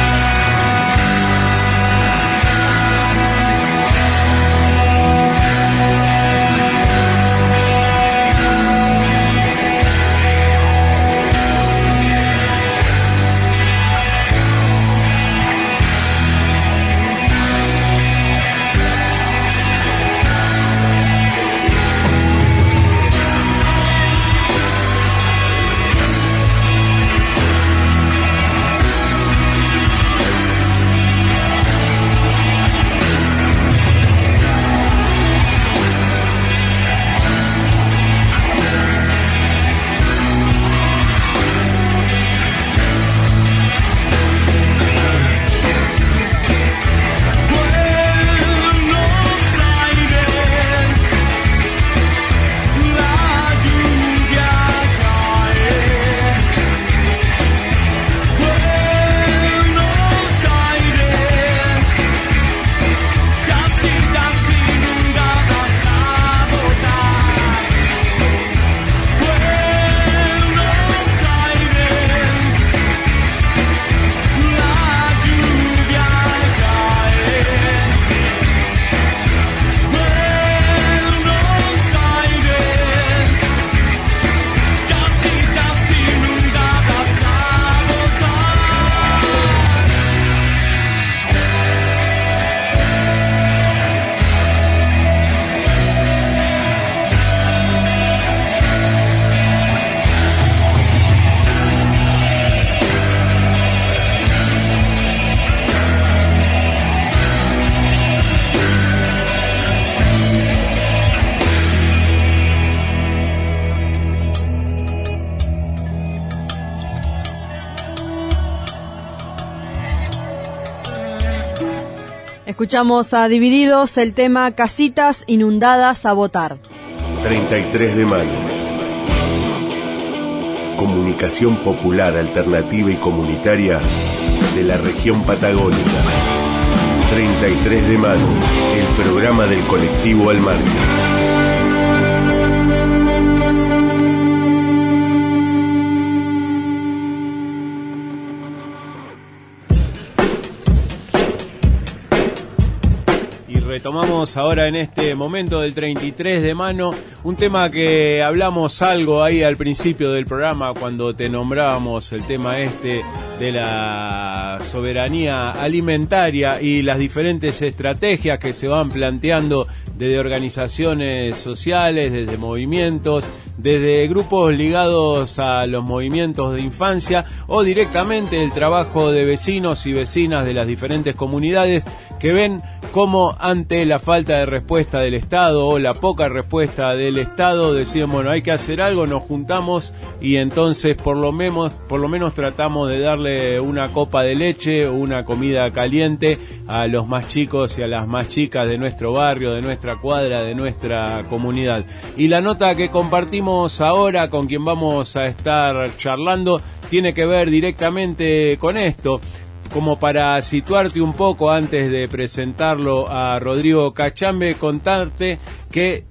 Escuchamos a Divididos el tema Casitas Inundadas a Votar. treinta y tres de mayo. Comunicación popular, alternativa y comunitaria de la región patagónica. treinta y tres de mayo, el programa del colectivo Al Margen. Retomamos ahora en este momento del treinta y tres de mano un tema que hablamos algo ahí al principio del programa cuando te nombrábamos el tema este de la soberanía alimentaria y las diferentes estrategias que se van planteando desde organizaciones sociales, desde movimientos, desde grupos ligados a los movimientos de infancia o directamente el trabajo de vecinos y vecinas de las diferentes comunidades que ven cómo ante la falta de respuesta del Estado o la poca respuesta del Estado deciden, bueno, hay que hacer algo, nos juntamos y entonces por lo menos, por lo menos tratamos de darle una copa de leche o una comida caliente a los más chicos y a las más chicas de nuestro barrio, de nuestra cuadra, de nuestra comunidad. Y la nota que compartimos ahora con quien vamos a estar charlando tiene que ver directamente con esto. Como para situarte un poco antes de presentarlo a Rodrigo Cachambe, contarte que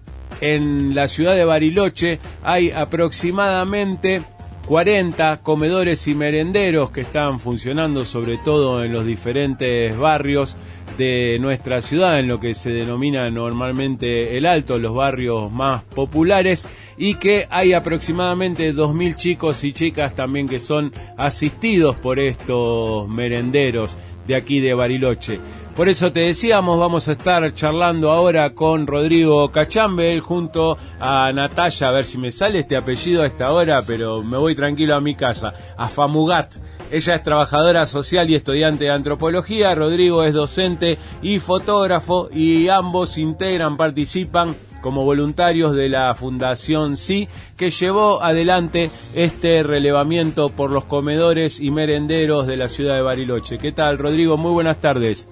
en la ciudad de Bariloche hay aproximadamente cuarenta comedores y merenderos que están funcionando sobre todo en los diferentes barrios de nuestra ciudad, en lo que se denomina normalmente el Alto, los barrios más populares, y que hay aproximadamente dos mil chicos y chicas también que son asistidos por estos merenderos de aquí de Bariloche. Por eso te decíamos, vamos a estar charlando ahora con Rodrigo Cachambe, él junto a Natalia, a ver si me sale este apellido a esta hora, pero me voy tranquilo a mi casa, a Famugat. Ella es trabajadora social y estudiante de antropología, Rodrigo es docente y fotógrafo, y ambos integran, participan como voluntarios de la Fundación Sí, que llevó adelante este relevamiento por los comedores y merenderos de la ciudad de Bariloche. ¿Qué tal, Rodrigo? Muy buenas tardes.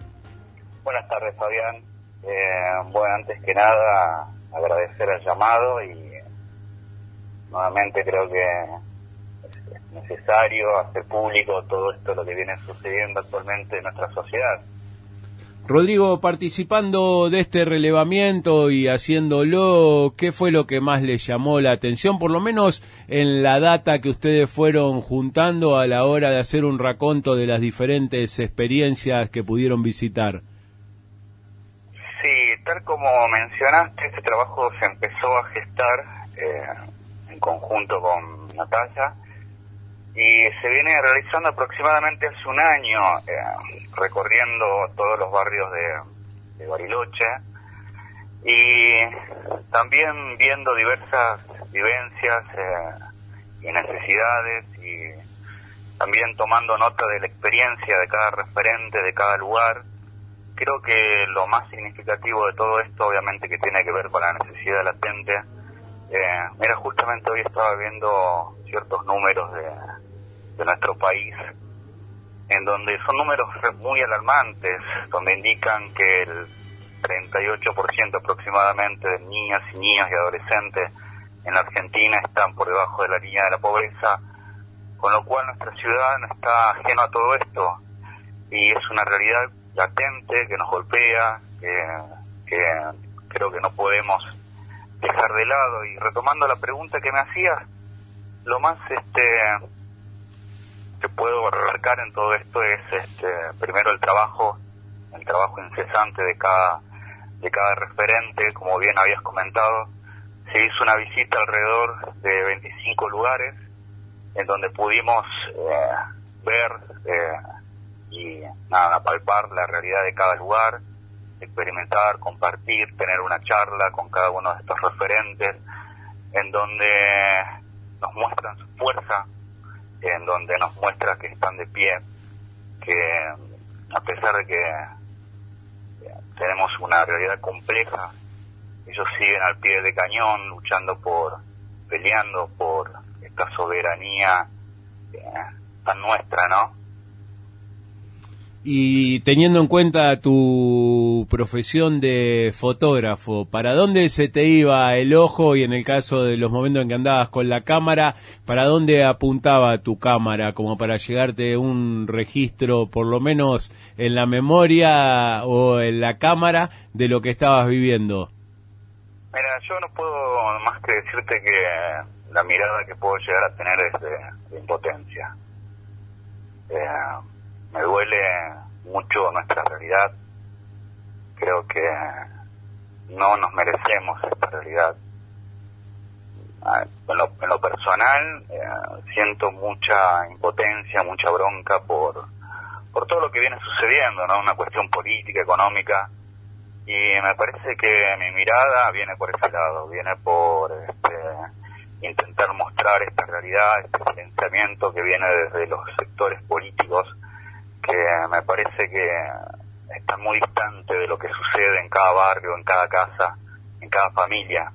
Buenas tardes, Fabián. Eh, bueno, antes que nada, agradecer el llamado y nuevamente creo que necesario hacer público todo esto, lo que viene sucediendo actualmente en nuestra sociedad. Rodrigo, participando de este relevamiento y haciéndolo, ¿qué fue lo que más le llamó la atención, por lo menos en la data que ustedes fueron juntando a la hora de hacer un raconto de las diferentes experiencias que pudieron visitar? Sí, tal como mencionaste, este trabajo se empezó a gestar eh, en conjunto con Natalia, y se viene realizando aproximadamente hace un año, eh, recorriendo todos los barrios de, de Bariloche, y también viendo diversas vivencias eh, y necesidades, y también tomando nota de la experiencia de cada referente, de cada lugar. Creo que lo más significativo de todo esto, obviamente, que tiene que ver con la necesidad latente. Eh, mira, justamente hoy estaba viendo ciertos números de, de nuestro país, en donde son números muy alarmantes, donde indican que el treinta y ocho por ciento aproximadamente de niñas y niños y adolescentes en la Argentina están por debajo de la línea de la pobreza, con lo cual nuestra ciudad no está ajeno a todo esto, y es una realidad latente que nos golpea, que, que creo que no podemos dejar de lado. Y retomando la pregunta que me hacías, lo más este que puedo remarcar en todo esto es este primero el trabajo, el trabajo incesante de cada de cada referente. Como bien habías comentado, se hizo una visita alrededor de veinticinco lugares en donde pudimos eh, ver eh, y nada, palpar la realidad de cada lugar, experimentar, compartir, tener una charla con cada uno de estos referentes, en donde nos muestran su fuerza, en donde nos muestra que están de pie, que a pesar de que tenemos una realidad compleja, ellos siguen al pie de cañón, luchando por, peleando por esta soberanía eh, tan nuestra, ¿no? Y teniendo en cuenta tu profesión de fotógrafo, ¿para dónde se te iba el ojo? Y en el caso de los momentos en que andabas con la cámara, ¿para dónde apuntaba tu cámara? Como para llegarte un registro, por lo menos en la memoria o en la cámara, de lo que estabas viviendo. Mira, yo no puedo más que decirte que la mirada que puedo llegar a tener es de, de impotencia. Eh, Me duele mucho nuestra realidad. Creo que no nos merecemos esta realidad. En lo, en lo personal, eh, siento mucha impotencia, mucha bronca por por todo lo que viene sucediendo, ¿no? Una cuestión política, económica, y me parece que mi mirada viene por ese lado, viene por este, intentar mostrar esta realidad, este silenciamiento que viene desde los sectores políticos, que me parece que está muy distante de lo que sucede en cada barrio, en cada casa, en cada familia.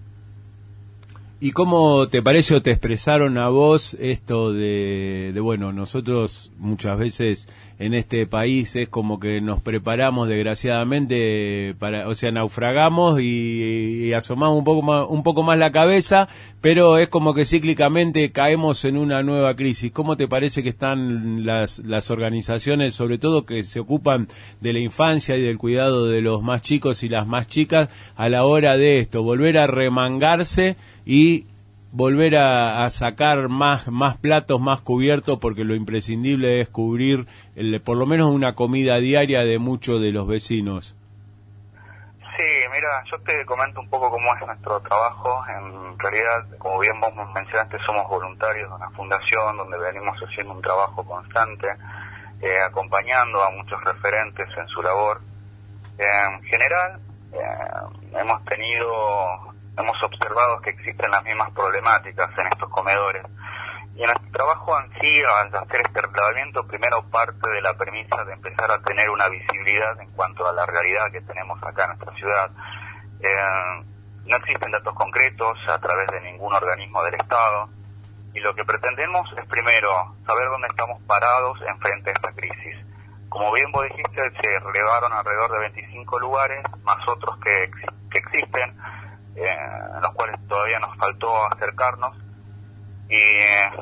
¿Y cómo te parece o te expresaron a vos esto de, de, bueno, nosotros muchas veces en este país es como que nos preparamos desgraciadamente para, o sea, naufragamos y, y asomamos un poco más, un poco más la cabeza, pero es como que cíclicamente caemos en una nueva crisis? ¿Cómo te parece que están las, las organizaciones, sobre todo que se ocupan de la infancia y del cuidado de los más chicos y las más chicas, a la hora de esto, volver a remangarse y volver a, a sacar más más platos, más cubiertos, porque lo imprescindible es cubrir el, por lo menos una comida diaria de muchos de los vecinos? Sí, mira, yo te comento un poco cómo es nuestro trabajo. En realidad, como bien vos mencionaste, somos voluntarios de una fundación donde venimos haciendo un trabajo constante, eh, acompañando a muchos referentes en su labor. Eh, en general, eh, hemos tenido... hemos observado que existen las mismas problemáticas en estos comedores. Y en nuestro trabajo en sí, al hacer este relevamiento, primero parte de la premisa de empezar a tener una visibilidad en cuanto a la realidad que tenemos acá en nuestra ciudad. Eh, no existen datos concretos a través de ningún organismo del Estado, y lo que pretendemos es primero saber dónde estamos parados en frente a esta crisis. Como bien vos dijiste, se relevaron alrededor de veinticinco lugares, más otros que, que existen, Eh, en los cuales todavía nos faltó acercarnos, y eh,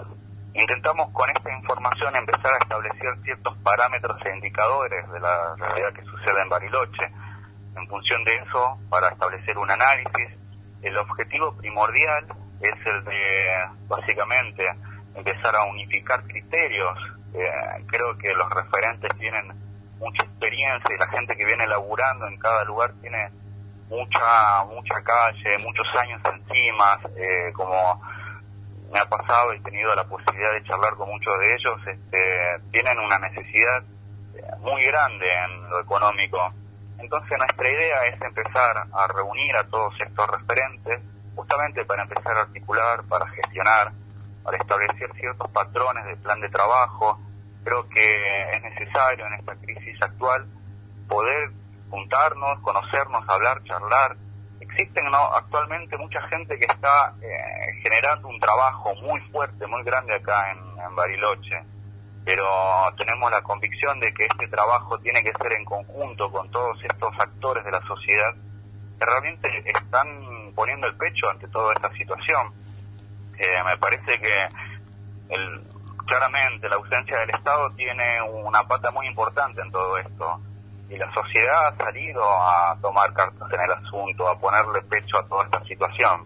intentamos con esta información empezar a establecer ciertos parámetros e indicadores de la realidad que sucede en Bariloche. En función de eso, para establecer un análisis, el objetivo primordial es el de, básicamente, empezar a unificar criterios. Eh, creo que los referentes tienen mucha experiencia y la gente que viene laburando en cada lugar tiene mucha mucha calle, muchos años encima, eh, como me ha pasado y he tenido la posibilidad de charlar con muchos de ellos, este, tienen una necesidad muy grande en lo económico. Entonces nuestra idea es empezar a reunir a todos estos referentes, justamente para empezar a articular, para gestionar, para establecer ciertos patrones de plan de trabajo. Creo que es necesario en esta crisis actual poder juntarnos, conocernos, hablar, charlar. Existen, ¿no?, actualmente mucha gente que está eh, generando un trabajo muy fuerte, muy grande acá en, en Bariloche, pero tenemos la convicción de que este trabajo tiene que ser en conjunto con todos estos actores de la sociedad que realmente están poniendo el pecho ante toda esta situación. Eh, me parece que el, claramente la ausencia del Estado tiene una pata muy importante en todo esto, y la sociedad ha salido a tomar cartas en el asunto, a ponerle pecho a toda esta situación.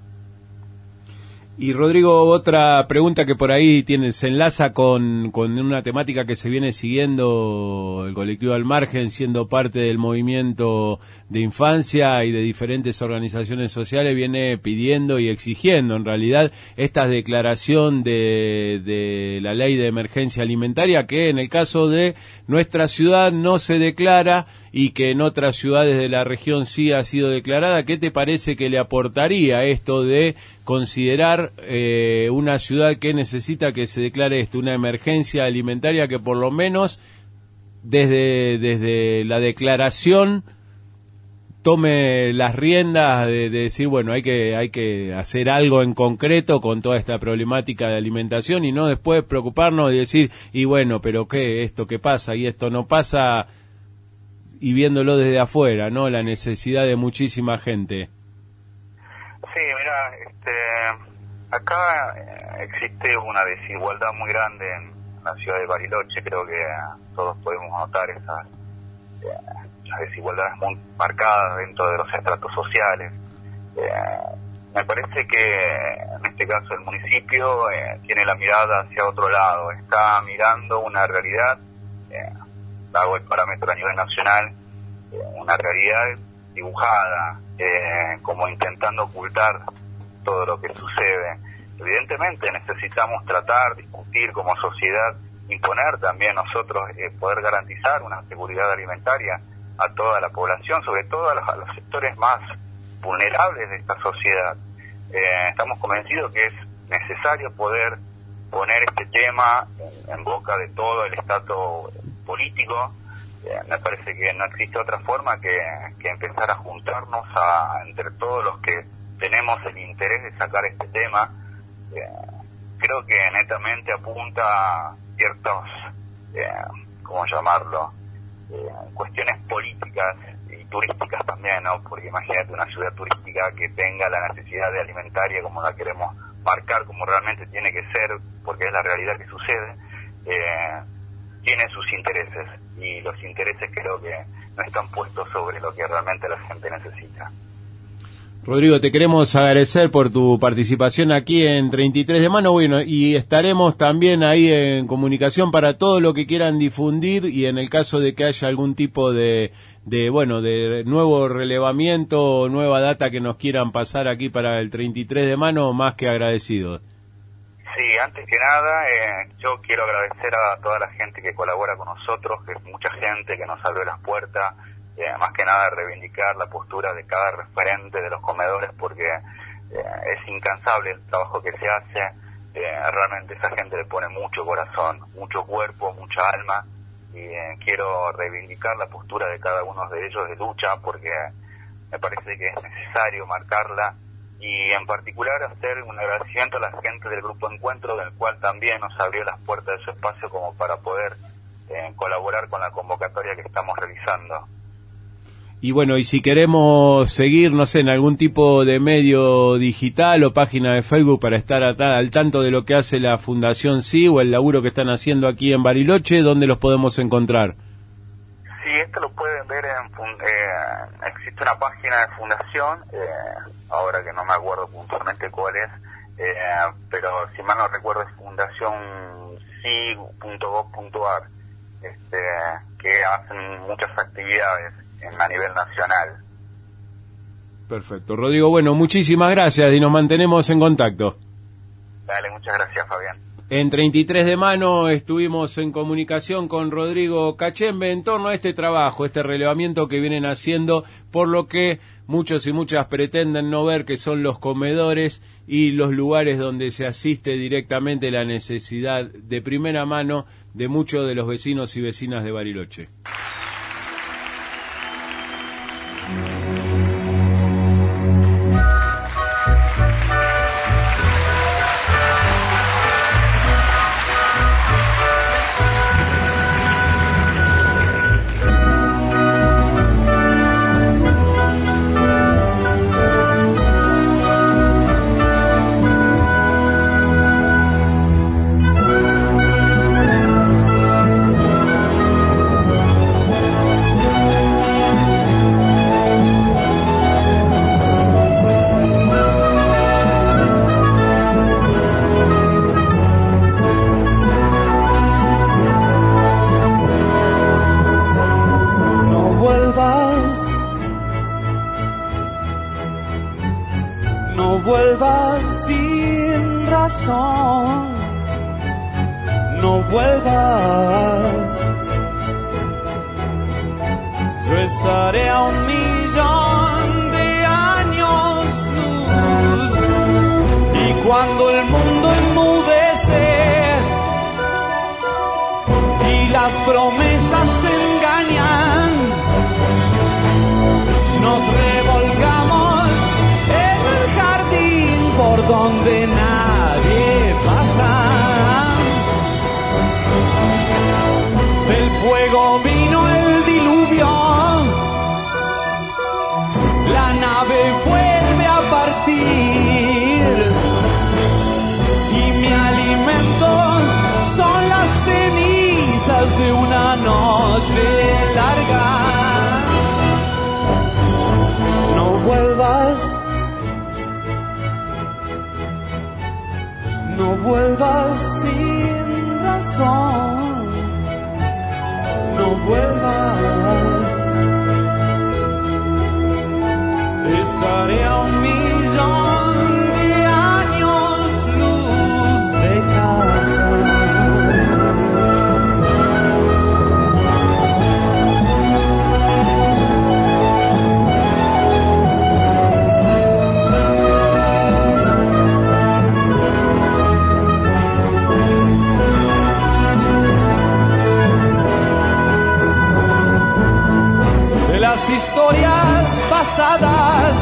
Y Rodrigo, otra pregunta que por ahí tiene, se enlaza con, con una temática que se viene siguiendo el colectivo Al Margen, siendo parte del movimiento de infancia y de diferentes organizaciones sociales, viene pidiendo y exigiendo en realidad esta declaración de, de la ley de emergencia alimentaria, que en el caso de nuestra ciudad no se declara y que en otras ciudades de la región sí ha sido declarada. ¿Qué te parece que le aportaría esto de considerar eh, una ciudad que necesita que se declare esto, una emergencia alimentaria, que por lo menos desde, desde la declaración tome las riendas de, de decir, bueno, hay que, hay que hacer algo en concreto con toda esta problemática de alimentación, y no después preocuparnos y decir, y bueno, pero qué, esto qué pasa y esto no pasa, y viéndolo desde afuera, ¿no?, la necesidad de muchísima gente? Sí, mira, este, acá existe una desigualdad muy grande en la ciudad de Bariloche. Creo que todos podemos notar esas, esas desigualdades muy marcadas dentro de los estratos sociales. Eh, me parece que en este caso el municipio eh, tiene la mirada hacia otro lado, está mirando una realidad, eh, hago el parámetro a nivel nacional, eh, una realidad dibujada, eh, como intentando ocultar todo lo que sucede. Evidentemente necesitamos tratar, discutir como sociedad, imponer también nosotros, eh, poder garantizar una seguridad alimentaria a toda la población, sobre todo a los, a los sectores más vulnerables de esta sociedad. Eh, estamos convencidos que es necesario poder poner este tema en, en boca de todo el estrato político. Eh, me parece que no existe otra forma que, que empezar a juntarnos a, entre todos los que tenemos el interés de sacar este tema. Eh, creo que netamente apunta a ciertos, eh, ¿cómo llamarlo?, eh, cuestiones políticas y turísticas también, ¿no? Porque imagínate una ciudad turística que tenga la necesidad de alimentaria como la queremos marcar, como realmente tiene que ser, porque es la realidad que sucede. Eh, tiene sus intereses, y los intereses creo que no están puestos sobre lo que realmente la gente necesita. Rodrigo, te queremos agradecer por tu participación aquí en treinta y tres de mano, bueno, y estaremos también ahí en comunicación para todo lo que quieran difundir, y en el caso de que haya algún tipo de, de bueno, de nuevo relevamiento o nueva data que nos quieran pasar aquí para el treinta y tres de mano, más que agradecidos. Sí, antes que nada, eh, yo quiero agradecer a toda la gente que colabora con nosotros, que es mucha gente que nos abrió las puertas, eh, más que nada reivindicar la postura de cada referente de los comedores, porque eh, es incansable el trabajo que se hace. Eh, realmente esa gente le pone mucho corazón, mucho cuerpo, mucha alma, y eh, quiero reivindicar la postura de cada uno de ellos de lucha, porque me parece que es necesario marcarla, y en particular hacer un agradecimiento a la gente del Grupo Encuentro, del cual también nos abrió las puertas de su espacio como para poder eh, colaborar con la convocatoria que estamos realizando. Y bueno, y si queremos seguir, no sé, en algún tipo de medio digital o página de Facebook para estar a, al tanto de lo que hace la Fundación Sí o el laburo que están haciendo aquí en Bariloche, ¿dónde los podemos encontrar? Sí, esto lo pueden ver en... Eh, existe una página de Fundación, eh, ahora que no me acuerdo puntualmente cuál es, eh, pero si mal no recuerdo es fundación sí punto gov punto ar, este, que hacen muchas actividades a nivel nacional. Perfecto. Rodrigo, bueno, muchísimas gracias y nos mantenemos en contacto. Dale, muchas gracias, Fabián. En treinta y tres de mano estuvimos en comunicación con Rodrigo Cachembe en torno a este trabajo, este relevamiento que vienen haciendo, por lo que muchos y muchas pretenden no ver, que son los comedores y los lugares donde se asiste directamente la necesidad de primera mano de muchos de los vecinos y vecinas de Bariloche. vuelvas sin razón, no vuelvas. Yo estaré a un millón de años luz, y cuando el mundo enmudece y las promesas se engañan, nos revolcamos en el jardín por donde nadie pasa. Del fuego vino el diluvio, la nave vuelve a partir, y mi alimento son las cenizas de una noche larga. No vuelvas, no vuelvas sin razón, no vuelvas. Estaré a un millón de años luz de casa. Las historias pasadas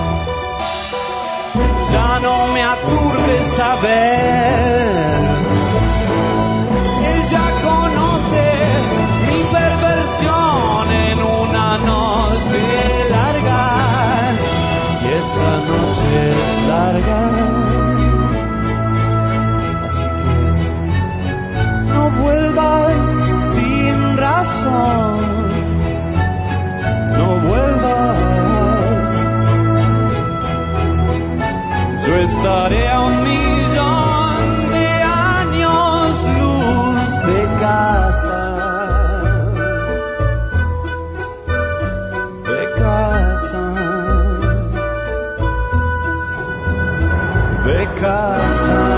ya no me aturde saber. Ella conoce mi perversión en una noche larga, y esta noche es larga. Así que no vuelvas sin razón, no vuelvas. Yo estaré a un millón de años luz de casa, de casa, de casa.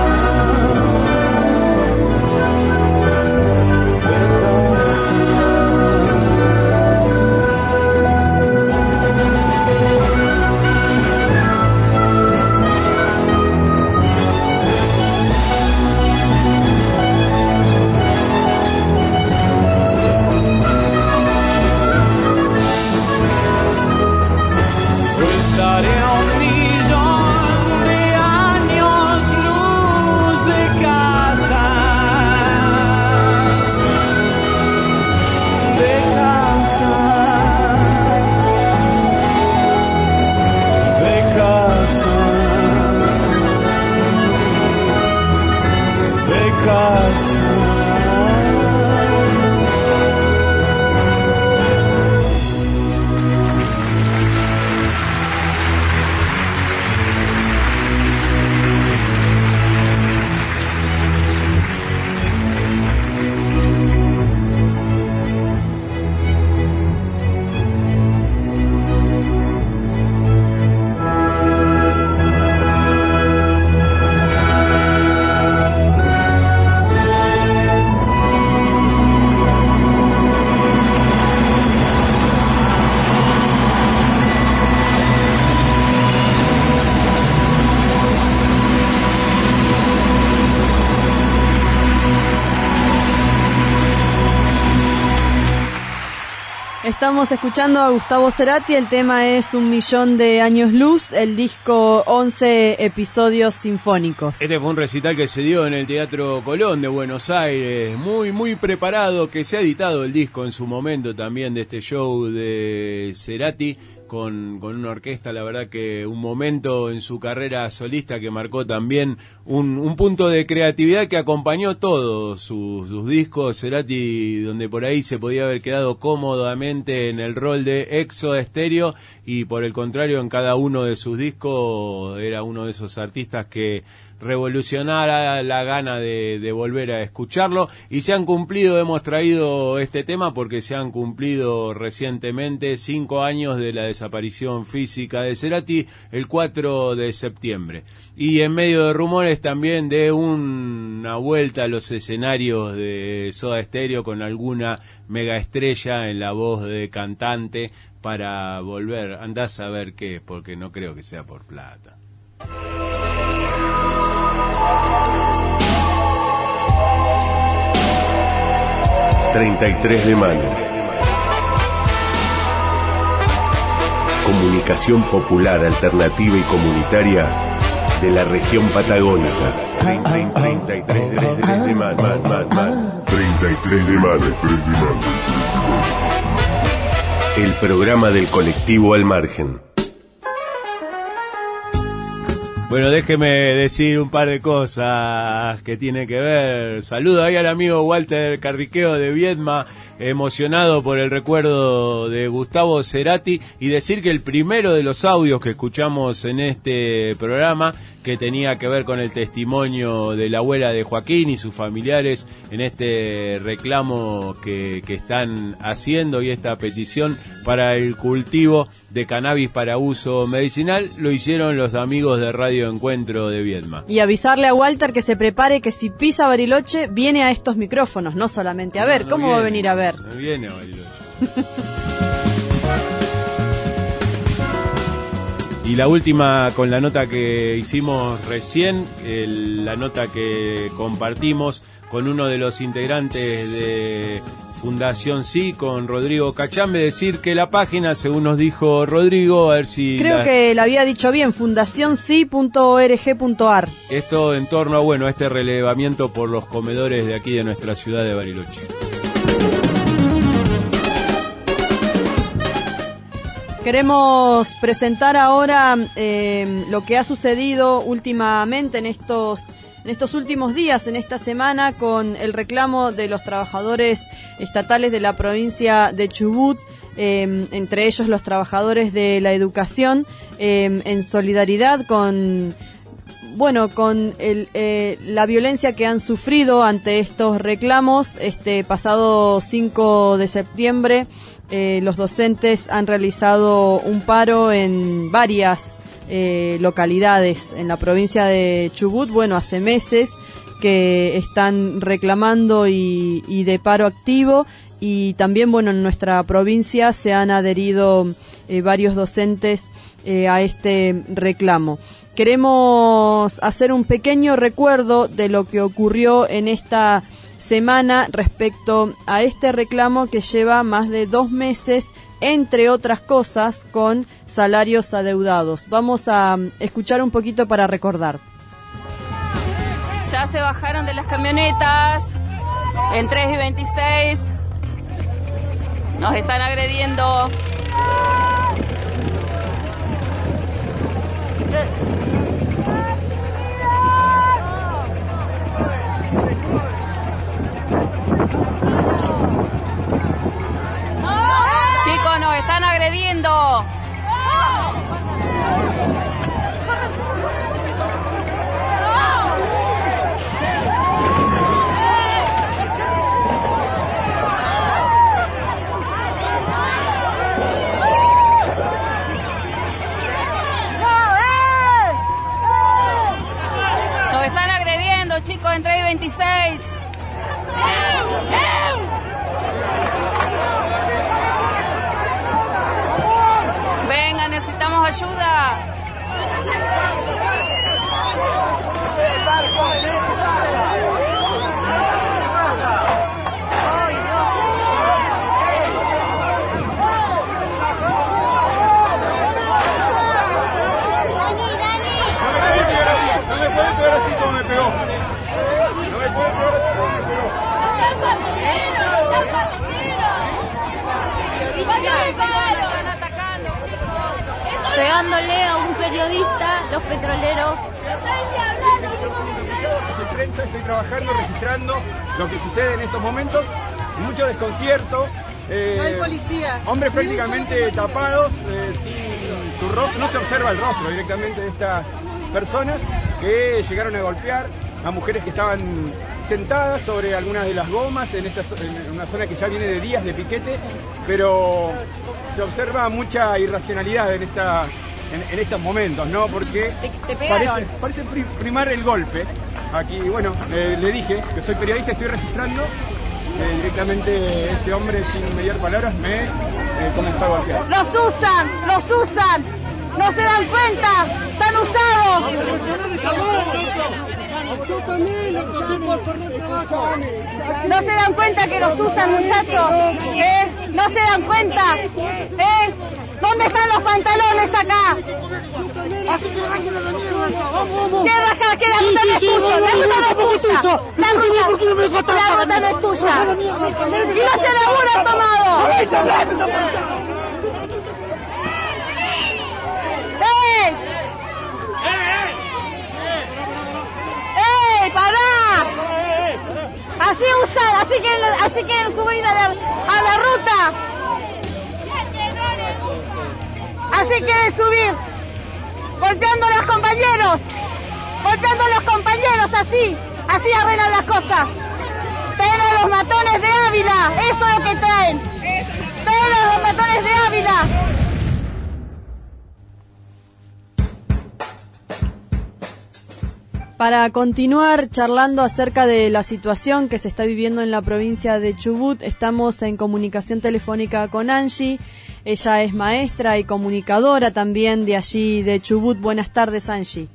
Estamos escuchando a Gustavo Cerati, el tema es Un Millón de Años Luz, el disco once episodios sinfónicos. Este fue un recital que se dio en el Teatro Colón de Buenos Aires, muy muy preparado, que se ha editado el disco en su momento también de este show de Cerati, con, con una orquesta, la verdad que un momento en su carrera solista que marcó también un, un punto de creatividad que acompañó todos sus, sus discos. Cerati, donde por ahí se podía haber quedado cómodamente en el rol de Éxodo Estéreo, y por el contrario en cada uno de sus discos era uno de esos artistas que revolucionara la gana de, de volver a escucharlo, y se han cumplido, hemos traído este tema porque se han cumplido recientemente cinco años de la desaparición física de Cerati, el cuatro de septiembre, y en medio de rumores también de una vuelta a los escenarios de Soda Stereo con alguna megaestrella en la voz de cantante para volver, andás a ver qué, porque no creo que sea por plata. treinta y tres de mayo. Comunicación popular, alternativa y comunitaria de la región patagónica. treinta y tres de mayo. treinta y tres de mayo. El programa del colectivo Al Margen. Bueno, déjeme decir un par de cosas que tienen que ver. Saludo ahí al amigo Walter Carriqueo de Viedma, emocionado por el recuerdo de Gustavo Cerati, y decir que el primero de los audios que escuchamos en este programa, que tenía que ver con el testimonio de la abuela de Joaquín y sus familiares en este reclamo que, que están haciendo y esta petición para el cultivo de cannabis para uso medicinal, lo hicieron los amigos de Radio Encuentro de Viedma. Y avisarle a Walter que se prepare, que si pisa Bariloche viene a estos micrófonos, no solamente a ver. No, no ¿Cómo viene, va a venir a ver? No viene a Bariloche. Y la última, con la nota que hicimos recién, el, la nota que compartimos con uno de los integrantes de Fundación Sí, con Rodrigo Cachambe, decir que la página, según nos dijo Rodrigo, a ver si... Creo la... que la había dicho bien, fundación sí punto org punto ar. Esto en torno a, bueno, a este relevamiento por los comedores de aquí de nuestra ciudad de Bariloche. Queremos presentar ahora eh, lo que ha sucedido últimamente en estos, en estos últimos días, en esta semana, con el reclamo de los trabajadores estatales de la provincia de Chubut, eh, entre ellos los trabajadores de la educación, eh, en solidaridad con... Bueno, con el, eh, la violencia que han sufrido ante estos reclamos. Este pasado cinco de septiembre, eh, los docentes han realizado un paro en varias eh, localidades en la provincia de Chubut. Bueno, hace meses que están reclamando y, y de paro activo, y también, bueno, en nuestra provincia se han adherido eh, varios docentes eh, a este reclamo. Queremos hacer un pequeño recuerdo de lo que ocurrió en esta semana respecto a este reclamo que lleva más de dos meses, entre otras cosas, con salarios adeudados. Vamos a escuchar un poquito para recordar. Ya se bajaron de las camionetas en tres y veintiséis. Nos están agrediendo. Chicos, nos están agrediendo. Nos están agrediendo, chicos, en tres y veintiséis. Venga, necesitamos ayuda. Ay, Dios. pegándole a un periodista, los petroleros. Soy prensa, estoy trabajando, registrando lo que sucede en estos momentos, mucho desconcierto. Eh, no hay policía. Hombres prácticamente tapados, eh, sin su rostro, no se observa el rostro directamente de estas personas que llegaron a golpear a mujeres que estaban sentadas sobre algunas de las gomas en, esta, en una zona que ya viene de días de piquete, pero se observa mucha irracionalidad en esta en, en estos momentos, ¿no? Porque te, te parece, parece primar el golpe. Aquí, bueno, eh, le dije que soy periodista, estoy registrando. Eh, directamente este hombre, sin mediar palabras, me eh, comenzó a golpear. ¡Los usan! ¡Los usan! ¡No se dan cuenta! ¡Están usados! ¿No se dan cuenta que los usan, muchachos? ¿Eh? ¿No se dan cuenta? ¿Eh? ¿Dónde están los pantalones acá? ¿Qué raja? ¿Qué la ruta no es tuya? La ruta no es tuya. La ruta, la ruta no es tuya. Y no se labura tomado. ¡Eh! ¡Eh! ¡Pará! Así usan, así quieren, así quieren subir a la, a la ruta. Así quieren subir. Golpeando a los compañeros. Golpeando a los compañeros, así. Así arreglan las cosas. Traen a los matones de Ávila. Eso es lo que traen. Traen a los matones de Ávila. Para continuar charlando acerca de la situación que se está viviendo en la provincia de Chubut, estamos en comunicación telefónica con Angie. Ella es maestra y comunicadora también de allí de Chubut. Buenas tardes, Angie.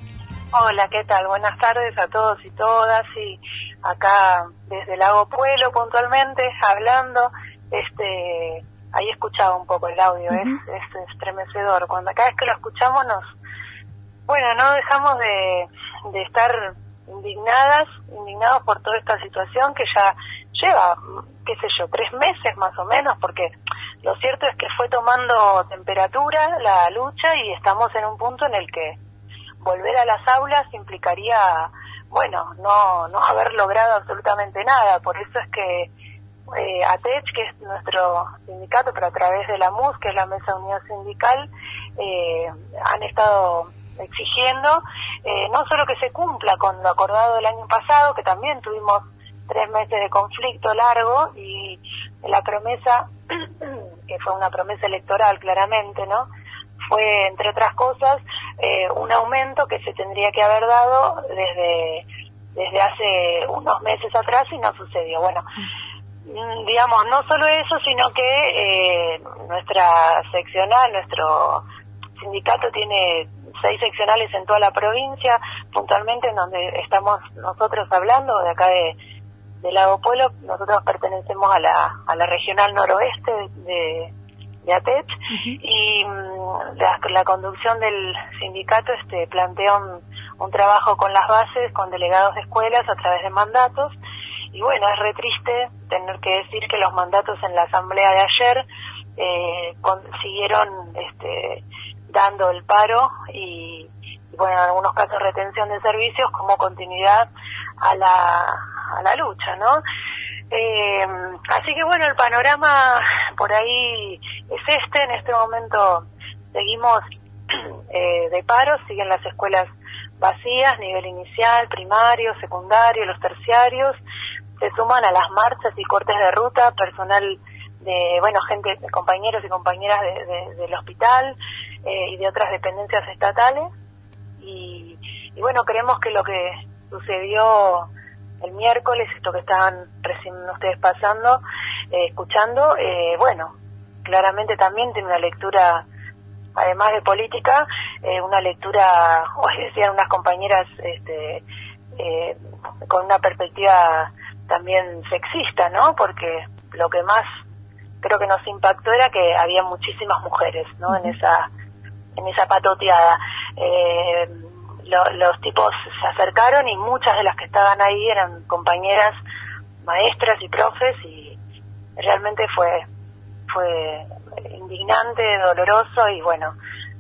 Hola, ¿qué tal? Buenas tardes a todos y todas. Y acá desde Lago Puelo puntualmente hablando, este, ahí escuchaba un poco el audio, uh-huh. es, es estremecedor. Cuando cada vez que lo escuchamos nos, bueno, no dejamos de, de estar indignadas, indignados por toda esta situación que ya lleva, qué sé yo, tres meses más o menos, porque lo cierto es que fue tomando temperatura la lucha y estamos en un punto en el que volver a las aulas implicaría, bueno, no no haber logrado absolutamente nada. Por eso es que eh, ATECH, que es nuestro sindicato, pero a través de la M U S, que es la Mesa de Unidad Sindical, eh, han estado exigiendo eh, no solo que se cumpla con lo acordado del año pasado, que también tuvimos tres meses de conflicto largo, y la promesa, que fue una promesa electoral claramente, ¿no? Fue, entre otras cosas, eh, un aumento que se tendría que haber dado desde desde hace unos meses atrás y no sucedió. Bueno, digamos, no solo eso, sino que eh, nuestra seccional, nuestro sindicato tiene seis seccionales en toda la provincia, puntualmente en donde estamos nosotros hablando, de acá de, de Lago Puelo. Nosotros pertenecemos a la a la regional noroeste de, de ATECH, uh-huh. y um, la, la conducción del sindicato este plantea un, un trabajo con las bases, con delegados de escuelas a través de mandatos, y bueno, es re triste tener que decir que los mandatos en la asamblea de ayer eh, con, siguieron este dando el paro y, y bueno, en algunos casos retención de servicios como continuidad a la a la lucha, ¿no? Eh, así que bueno, el panorama por ahí es este. En este momento seguimos eh, de paro, siguen las escuelas vacías, nivel inicial, primario, secundario, los terciarios. Se suman a las marchas y cortes de ruta personal de, bueno, gente, compañeros y compañeras de, de, del hospital eh, y de otras dependencias estatales. Y, y bueno, creemos que lo que sucedió el miércoles, esto que estaban recién ustedes pasando, eh, escuchando, eh, bueno, claramente también tiene una lectura, además de política, eh, una lectura, hoy decían unas compañeras, este, eh, con una perspectiva también sexista, ¿no? Porque lo que más creo que nos impactó era que había muchísimas mujeres, ¿no? En esa, en esa patoteada. Eh, lo, los tipos se acercaron y muchas de las que estaban ahí eran compañeras, maestras y profes, y realmente fue, fue indignante, doloroso, y bueno,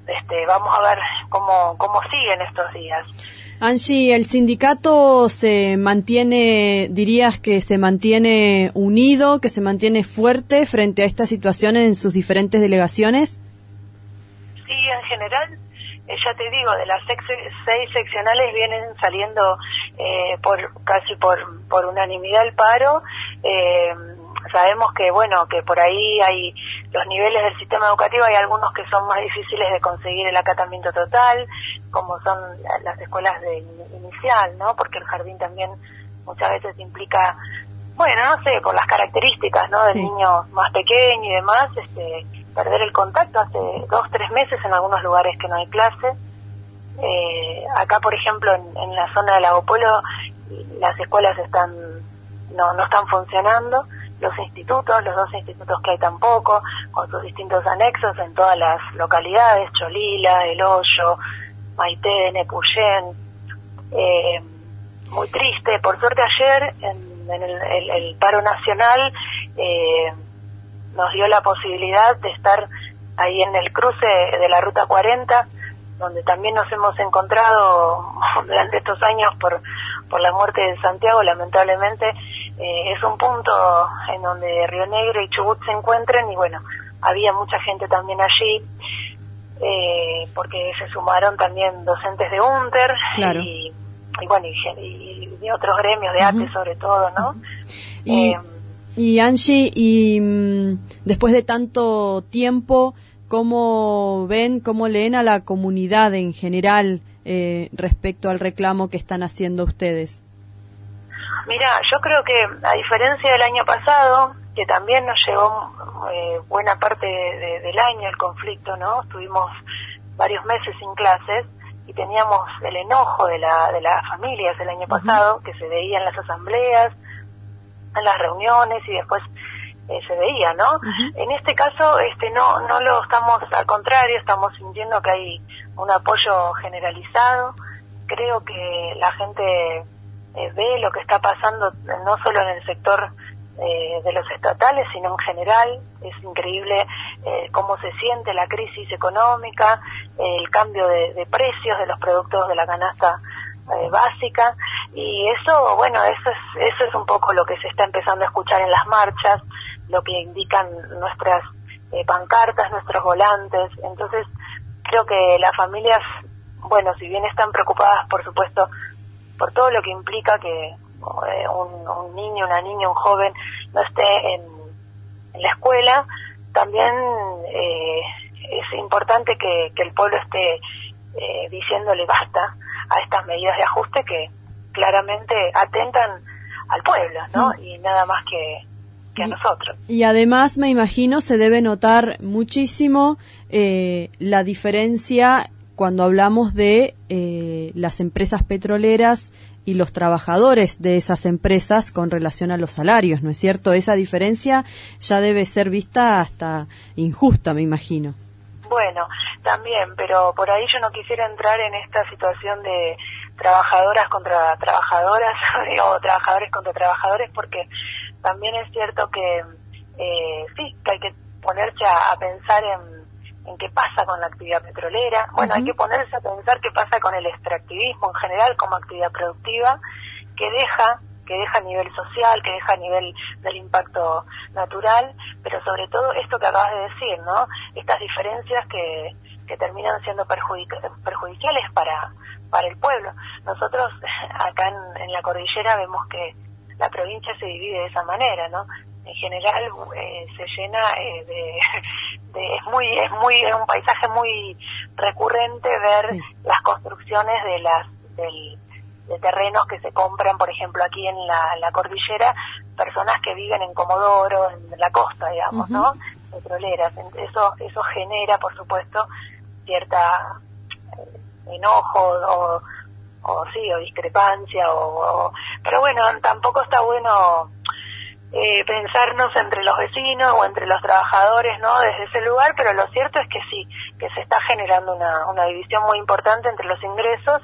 este, vamos a ver cómo, cómo siguen estos días. Angie, ¿el sindicato se mantiene, dirías que se mantiene unido, que se mantiene fuerte frente a esta situación en sus diferentes delegaciones? Sí, en general, eh, ya te digo, de las seis, seis seccionales vienen saliendo eh, por casi por, por unanimidad el paro. Eh, sabemos que, bueno, que por ahí hay los niveles del sistema educativo, hay algunos que son más difíciles de conseguir el acatamiento total, como son las escuelas de inicial, ¿no? Porque el jardín también muchas veces implica, bueno, no sé, por las características, ¿no? Del sí. niño más pequeño y demás, este, perder el contacto hace dos, tres meses en algunos lugares que no hay clase. Eh, acá, por ejemplo, en, en la zona de Lago Puelo, las escuelas están, no, no están funcionando. Los institutos, los dos institutos que hay tampoco, con sus distintos anexos en todas las localidades, Cholila, El Hoyo, Maitén, Epuyén, eh, muy triste. Por suerte ayer, en, en el, el, el paro nacional, eh, nos dio la posibilidad de estar ahí en el cruce de la Ruta cuarenta, donde también nos hemos encontrado durante estos años por, por la muerte de Santiago, lamentablemente. Eh, es un punto en donde Río Negro y Chubut se encuentran y bueno, había mucha gente también allí, eh, porque se sumaron también docentes de UNTER claro. y, y bueno, y, y de otros gremios de uh-huh. ATE sobre todo, ¿no? Uh-huh. Y, eh, y Angie, y mmm, después de tanto tiempo, ¿cómo ven, cómo leen a la comunidad en general eh, respecto al reclamo que están haciendo ustedes? Mira, yo creo que a diferencia del año pasado, que también nos llegó eh, buena parte de, de, del año el conflicto, ¿no? Estuvimos varios meses sin clases y teníamos el enojo de la de las familias el año pasado, uh-huh. que se veía en las asambleas, en las reuniones y después eh, se veía, ¿no? Uh-huh. En este caso, este no no lo estamos, al contrario, estamos sintiendo que hay un apoyo generalizado. Creo que la gente Eh, ve lo que está pasando no solo en el sector eh, de los estatales, sino en general. Es increíble eh, cómo se siente la crisis económica, eh, el cambio de, de precios de los productos de la canasta eh, básica, y eso, bueno, eso es, eso es un poco lo que se está empezando a escuchar en las marchas, lo que indican nuestras eh, pancartas, nuestros volantes. Entonces, creo que las familias, bueno, si bien están preocupadas, por supuesto, por todo lo que implica que eh, un, un niño, una niña, un joven no esté en, en la escuela, también eh, es importante que, que el pueblo esté eh, diciéndole basta a estas medidas de ajuste que claramente atentan al pueblo, ¿no? Mm. Y nada más que, que a nosotros. Y además, me imagino, se debe notar muchísimo eh, la diferencia cuando hablamos de eh, las empresas petroleras y los trabajadores de esas empresas con relación a los salarios, ¿no es cierto? Esa diferencia ya debe ser vista hasta injusta, me imagino. Bueno, también, pero por ahí yo no quisiera entrar en esta situación de trabajadoras contra trabajadoras o trabajadores contra trabajadores, porque también es cierto que eh, sí, que hay que ponerse a, a pensar en en qué pasa con la actividad petrolera. Bueno, uh-huh. hay que ponerse a pensar qué pasa con el extractivismo en general como actividad productiva, que deja, que deja a nivel social, que deja a nivel del impacto natural, pero sobre todo esto que acabas de decir, ¿no? Estas diferencias que, que terminan siendo perjudic- perjudiciales para, para el pueblo. Nosotros acá en, en la cordillera vemos que la provincia se divide de esa manera, ¿no? En general eh, se llena eh, de, de es muy es muy es un paisaje muy recurrente ver sí. las construcciones de las del, de terrenos que se compran, por ejemplo, aquí en la, la cordillera, personas que viven en Comodoro, en la costa, digamos, uh-huh. ¿no? Petroleras. Eso eso genera, por supuesto, cierta eh, enojo o, o sí o discrepancia o, o pero bueno, tampoco está bueno Eh, pensarnos entre los vecinos o entre los trabajadores, ¿no? Desde ese lugar, pero lo cierto es que sí, que se está generando una, una división muy importante entre los ingresos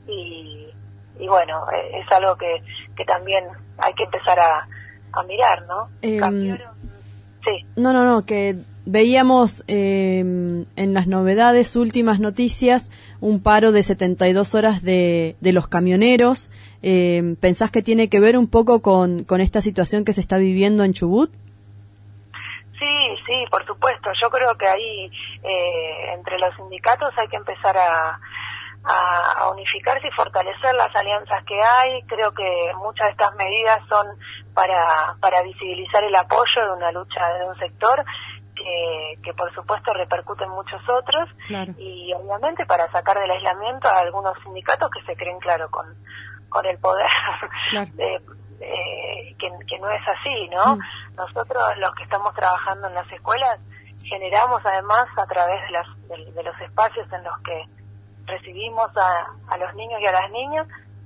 y, y bueno, eh, es algo que, que también hay que empezar a, a mirar, ¿no? Eh, Cambiaron, Sí. No, no, no, que veíamos eh, en las novedades, últimas noticias, un paro de setenta y dos horas de, de los camioneros. Eh, ¿Pensás que tiene que ver un poco con, con esta situación que se está viviendo en Chubut? Sí, sí, por supuesto. Yo creo que ahí eh, entre los sindicatos hay que empezar a, a, a unificarse y fortalecer las alianzas que hay. Creo que muchas de estas medidas son para, para visibilizar el apoyo de una lucha de un sector que, que por supuesto repercute en muchos otros. Claro. Y obviamente para sacar del aislamiento a algunos sindicatos que se creen, claro, con, con el poder. Claro. de, Eh, que, que no es así, ¿no? Mm. Nosotros los que estamos trabajando en las escuelas generamos además a través de, las, de, de los espacios en los que recibimos a, a los niños y a las niñas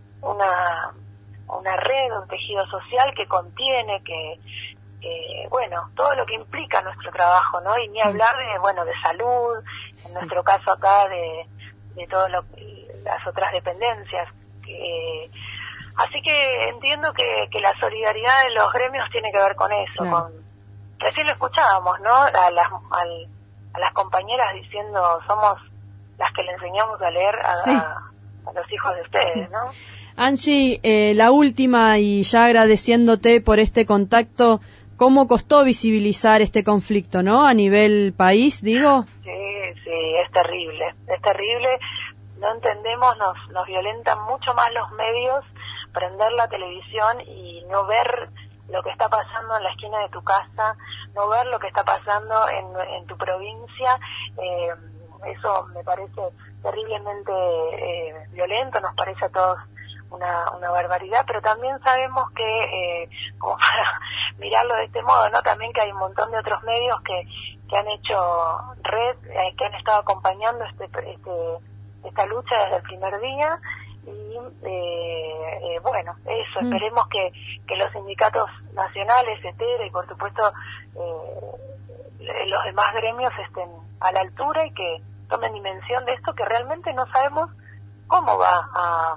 una, una red, un tejido social que contiene, que, que bueno, todo lo que implica nuestro trabajo, ¿no? Y ni hablar de, bueno, de salud, en nuestro caso acá de, de todas las otras dependencias que así que entiendo que, que la solidaridad de los gremios tiene que ver con eso. Claro. Con, recién lo escuchábamos, ¿no? A las, al, a las compañeras diciendo, somos las que le enseñamos a leer a, sí. a, a los hijos de ustedes, ¿no? Angie, eh, la última, y ya agradeciéndote por este contacto, ¿cómo costó visibilizar este conflicto, no? A nivel país, digo. Sí, sí, es terrible, es terrible. No entendemos, nos, nos violentan mucho más los medios, prender la televisión y no ver lo que está pasando en la esquina de tu casa, no ver lo que está pasando en, en tu provincia. Eh, eso me parece terriblemente eh, violento, nos parece a todos una, una barbaridad, pero también sabemos que, eh, como para mirarlo de este modo, ¿no? También que hay un montón de otros medios que, que han hecho red, eh, que han estado acompañando este, este, esta lucha desde el primer día. Y eh, eh, bueno, eso, mm. esperemos que, que los sindicatos nacionales, etcétera, y por supuesto eh, los demás gremios estén a la altura y que tomen dimensión de esto, que realmente no sabemos cómo va a,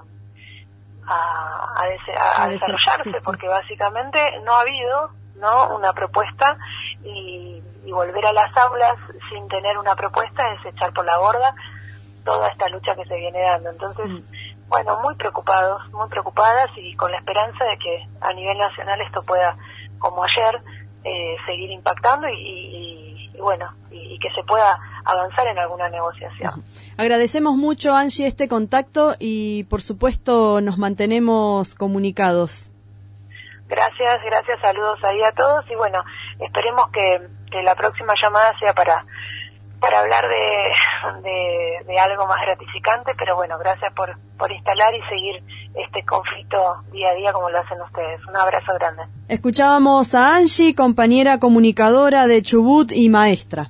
a, a, dese, a, a desarrollarse, sí, porque básicamente no ha habido no una propuesta y, y volver a las aulas sin tener una propuesta es echar por la borda toda esta lucha que se viene dando. Entonces, mm. bueno, muy preocupados, muy preocupadas y con la esperanza de que a nivel nacional esto pueda, como ayer, eh, seguir impactando y, y, y bueno, y, y que se pueda avanzar en alguna negociación. Agradecemos mucho, Angie, este contacto y por supuesto nos mantenemos comunicados. Gracias, gracias, saludos ahí a todos y bueno, esperemos que, que la próxima llamada sea para para hablar de, de, de algo más gratificante, pero bueno, gracias por, por instalar y seguir este conflicto día a día como lo hacen ustedes. Un abrazo grande. Escuchábamos a Angie, compañera comunicadora de Chubut y maestra.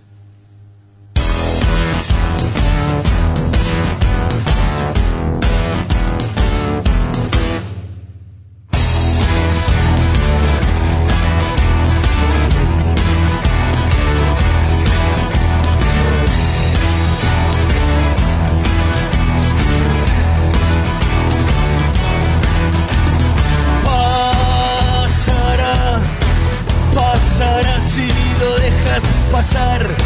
Pasar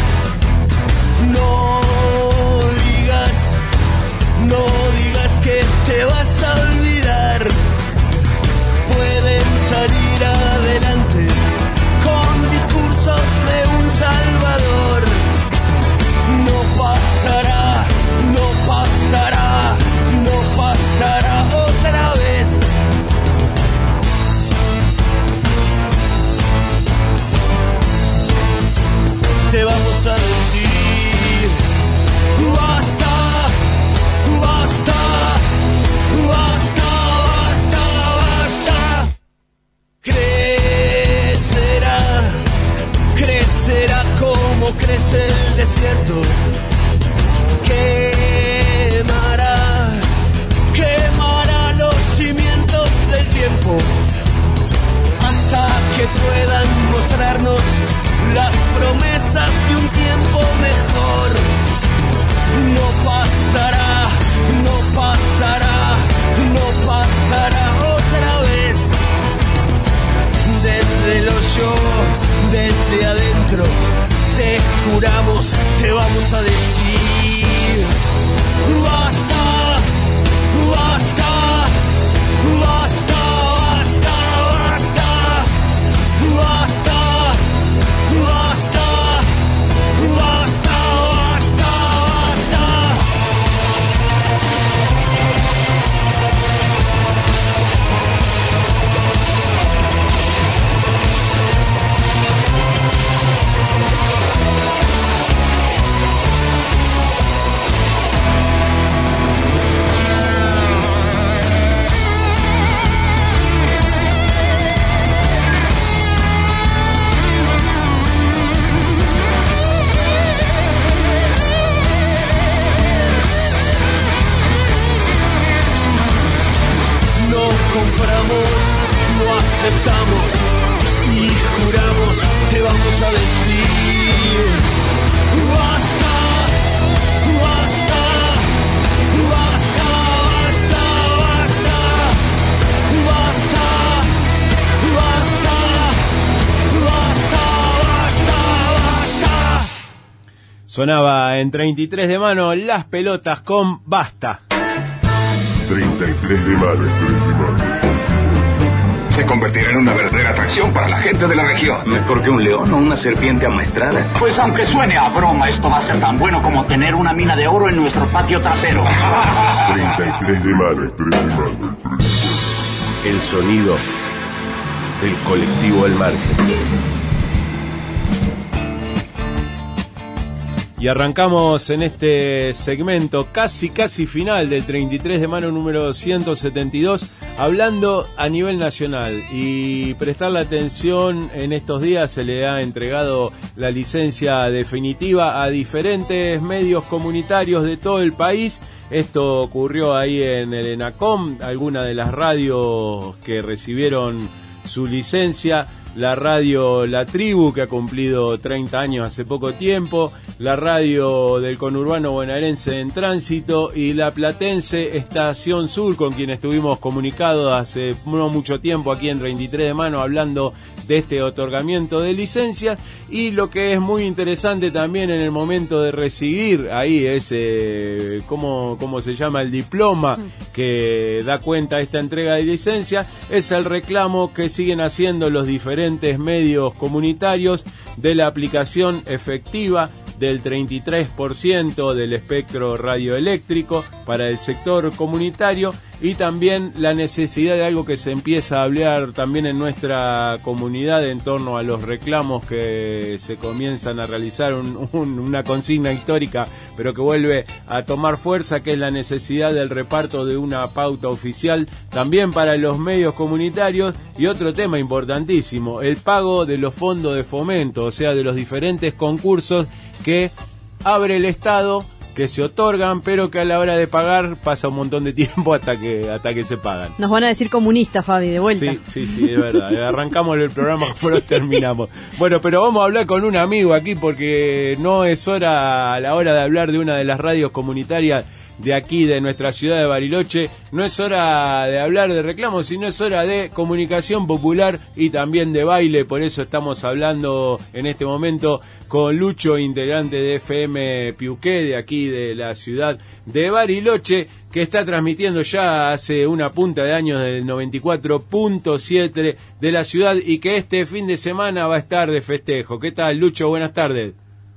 Sonaba en treinta y tres de mano Las Pelotas con Basta. treinta y tres de mano. Se convertirá en una verdadera atracción para la gente de la región. Mejor que un león o una serpiente amaestrada. Pues aunque suene a broma, esto va a ser tan bueno como tener una mina de oro en nuestro patio trasero. treinta y tres de mano. El sonido del colectivo El Margen. Y arrancamos en este segmento casi casi final del treinta y tres de mano número ciento setenta y dos, hablando a nivel nacional. Y prestarle atención, en estos días se le ha entregado la licencia definitiva a diferentes medios comunitarios de todo el país. Esto ocurrió ahí en el ENACOM, algunas de las radios que recibieron su licencia. La radio La Tribu, que ha cumplido treinta años hace poco tiempo, la radio del conurbano bonaerense En Tránsito y la platense Estación Sur, con quien estuvimos comunicados hace no mucho tiempo aquí en treinta y tres de mano hablando de este otorgamiento de licencias. Y lo que es muy interesante también en el momento de recibir ahí ese, ¿cómo, cómo se llama? El diploma que da cuenta de esta entrega de licencia, es el reclamo que siguen haciendo los diferentes medios comunitarios de la aplicación efectiva del treinta y tres por ciento del espectro radioeléctrico para el sector comunitario, y también la necesidad de algo que se empieza a hablar también en nuestra comunidad en torno a los reclamos que se comienzan a realizar, un, un, una consigna histórica pero que vuelve a tomar fuerza, que es la necesidad del reparto de una pauta oficial también para los medios comunitarios. Y otro tema importantísimo, el pago de los fondos de fomento, o sea, de los diferentes concursos que abre el Estado, que se otorgan, pero que a la hora de pagar pasa un montón de tiempo hasta que hasta que se pagan. Nos van a decir comunistas, Fabi, de vuelta. Sí, sí, sí, es verdad. Arrancamos el programa como lo terminamos. Bueno, pero vamos a hablar con un amigo aquí, porque no es hora, a la hora de hablar de una de las radios comunitarias de aquí, de nuestra ciudad de Bariloche, no es hora de hablar de reclamos, sino es hora de comunicación popular y también de baile. Por eso estamos hablando en este momento con Lucho, integrante de F M Piuqué, de aquí de la ciudad de Bariloche, que está transmitiendo ya hace una punta de años del noventa y cuatro punto siete de la ciudad, y que este fin de semana va a estar de festejo. ¿Qué tal, Lucho? Buenas tardes.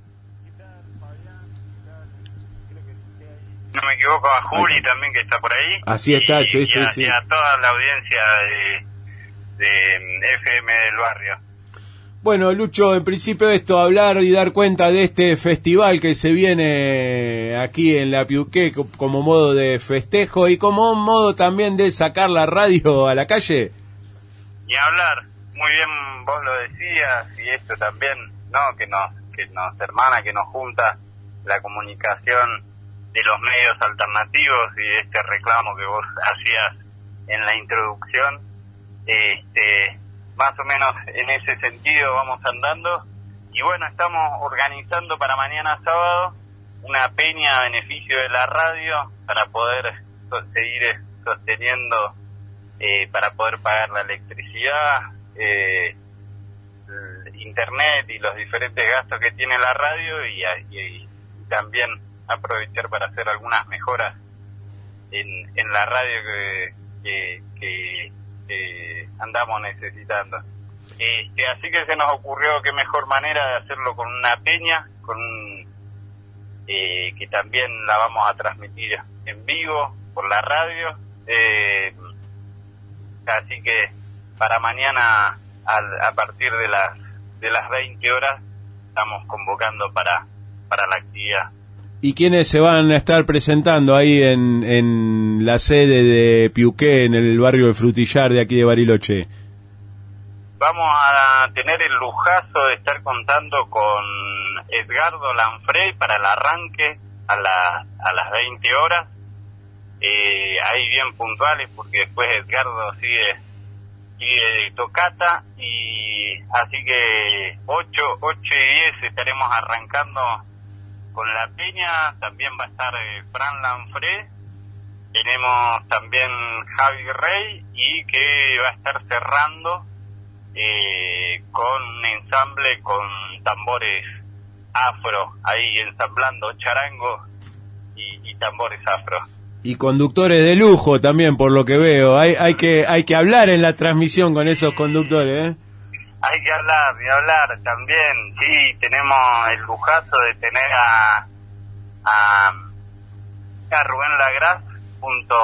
No me equivoco, a Juli también, que está por ahí. Así está, y, sí, y sí, a, sí. Y a toda la audiencia de, de F M del barrio. Bueno, Lucho, en principio esto, hablar y dar cuenta de este festival que se viene aquí en la Piuqué como modo de festejo y como un modo también de sacar la radio a la calle. Y hablar, muy bien vos lo decías, y esto también, ¿no? Que nos, que nos hermana, que nos junta la comunicación de los medios alternativos, y este reclamo que vos hacías en la introducción, este, más o menos en ese sentido vamos andando. Y bueno, estamos organizando para mañana sábado una peña a beneficio de la radio para poder so- seguir sosteniendo, eh, para poder pagar la electricidad, eh, el internet y los diferentes gastos que tiene la radio, y, y, y también aprovechar para hacer algunas mejoras en, en la radio que, que, que, que andamos necesitando. Este, así que se nos ocurrió qué mejor manera de hacerlo con una peña, con eh, que también la vamos a transmitir en vivo por la radio. Eh, así que para mañana al, a partir de las de las veinte horas estamos convocando para para la actividad. ¿Y quiénes se van a estar presentando ahí en, en la sede de Piuqué, en el barrio de Frutillar de aquí de Bariloche? Vamos a tener el lujazo de estar contando con Edgardo Lanfrey para el arranque a, la, a las veinte horas. Eh, ahí bien puntuales, porque después Edgardo sigue, sigue de tocata, y así que ocho, ocho y diez estaremos arrancando con la peña. También va a estar eh, Fran Lanfré, tenemos también Javi Rey, y que va a estar cerrando eh, con un ensamble con tambores afro, ahí ensamblando charango y, y tambores afro. Y conductores de lujo también, por lo que veo. Hay, hay que hay que hablar en la transmisión con esos conductores, ¿eh? Hay que hablar, y hablar también. Sí, tenemos el lujazo de tener a, a, a Rubén Lagraz junto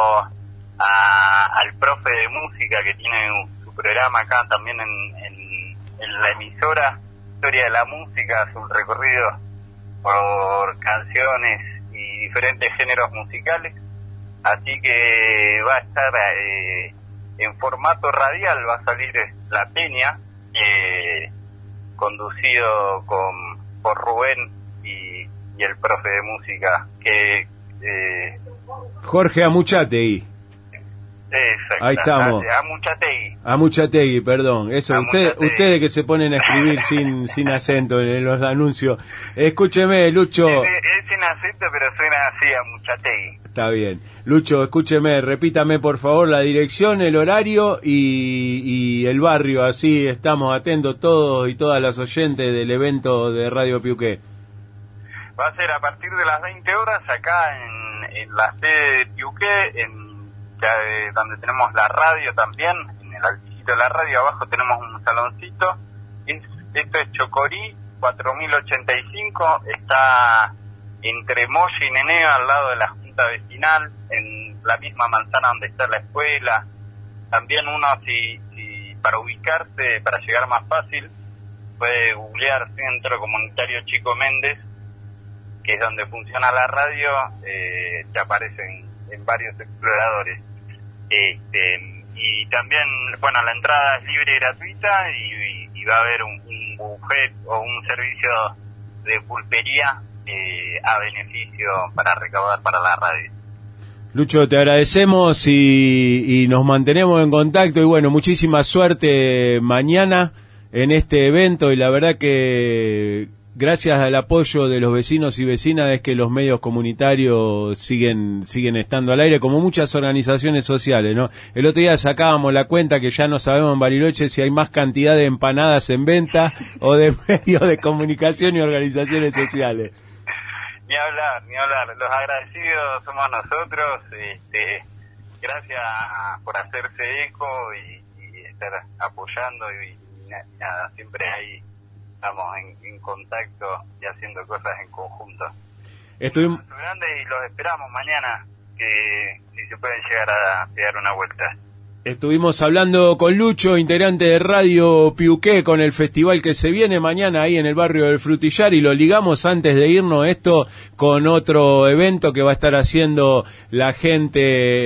a, al profe de música que tiene su programa acá también en, en, en la emisora Historia de la Música, hace un recorrido por canciones y diferentes géneros musicales. Así que va a estar eh, en formato radial, va a salir La Peña, eh, conducido con por Rubén y, y el profe de música, que eh, Jorge Amuchategui. Exacto, Ahí estamos. Amuchategui. Amuchategui, perdón. Eso, ustedes Amuchategui. ustedes que se ponen a escribir sin sin acento en los anuncios. Escúcheme, Lucho. Es, es sin acento, pero suena así, Amuchategui. Está bien. Lucho, escúcheme, repítame por favor la dirección, el horario y, y el barrio, así estamos atentos todos y todas las oyentes del evento de Radio Piuqué. Va a ser a partir de las veinte horas acá en, en la sede de Piuqué, en ya, eh, donde tenemos la radio también, en el alticito de la radio, abajo tenemos un saloncito. Es, esto es Chocorí, cuatro mil ochenta y cinco, está entre Moya y Neneo, al lado de la Junta Vecinal, en la misma manzana donde está la escuela. También uno, si, si para ubicarse, para llegar más fácil, puede googlear Centro Comunitario Chico Méndez, que es donde funciona la radio, eh, te aparecen en varios exploradores. Este, y también, bueno, la entrada es libre y gratuita, y, y, y va a haber un, un buffet o un servicio de pulpería eh, a beneficio para recaudar para la radio. Lucho, te agradecemos y, y nos mantenemos en contacto, y bueno, muchísima suerte mañana en este evento, y la verdad que gracias al apoyo de los vecinos y vecinas es que los medios comunitarios siguen siguen estando al aire, como muchas organizaciones sociales, ¿no? El otro día sacábamos la cuenta que ya no sabemos en Bariloche si hay más cantidad de empanadas en venta o de medios de comunicación y organizaciones sociales. Ni hablar, ni hablar. Los agradecidos somos nosotros. Este, gracias por hacerse eco y, y estar apoyando, y, y nada, siempre ahí estamos en, en contacto y haciendo cosas en conjunto. Estuvimos Grandes, y los esperamos mañana, que si se pueden llegar a pegar una vuelta. Estuvimos hablando con Lucho, integrante de Radio Piuqué, con el festival que se viene mañana ahí en el barrio del Frutillar, y lo ligamos antes de irnos esto con otro evento que va a estar haciendo la gente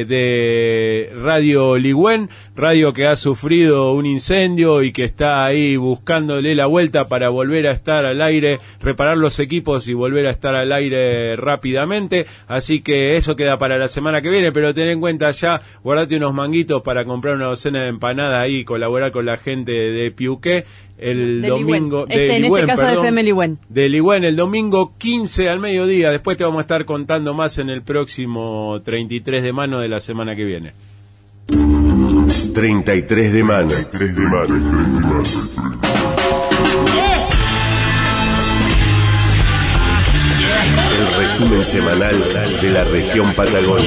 de Radio Ligüen, radio que ha sufrido un incendio y que está ahí buscándole la vuelta para volver a estar al aire, reparar los equipos y volver a estar al aire rápidamente. Así que eso queda para la semana que viene, pero ten en cuenta ya, guardate unos manguitos para comprar una docena de empanadas ahí y colaborar con la gente de Piuqué el de domingo. Ligüen. Este, de en Ligüen, este caso perdón, de F M Ligüen. De Ligüen, el domingo quince al mediodía. Después te vamos a estar contando más en el próximo treinta y tres de mano de la semana que viene. treinta y tres de mano. treinta y tres de mano. El resumen semanal de la región Patagonia.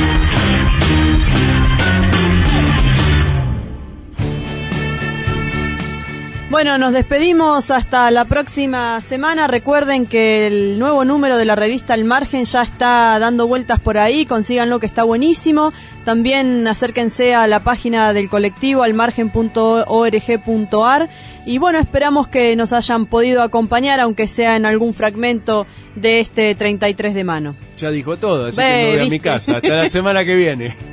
Bueno, nos despedimos hasta la próxima semana. Recuerden que el nuevo número de la revista Al Margen ya está dando vueltas por ahí, consíganlo, que está buenísimo. También acérquense a la página del colectivo almargen punto org punto ar, y bueno, esperamos que nos hayan podido acompañar, aunque sea en algún fragmento de este treinta y tres de mano. Ya dijo todo, así Ve, que me voy a ¿viste? mi casa. Hasta la semana que viene.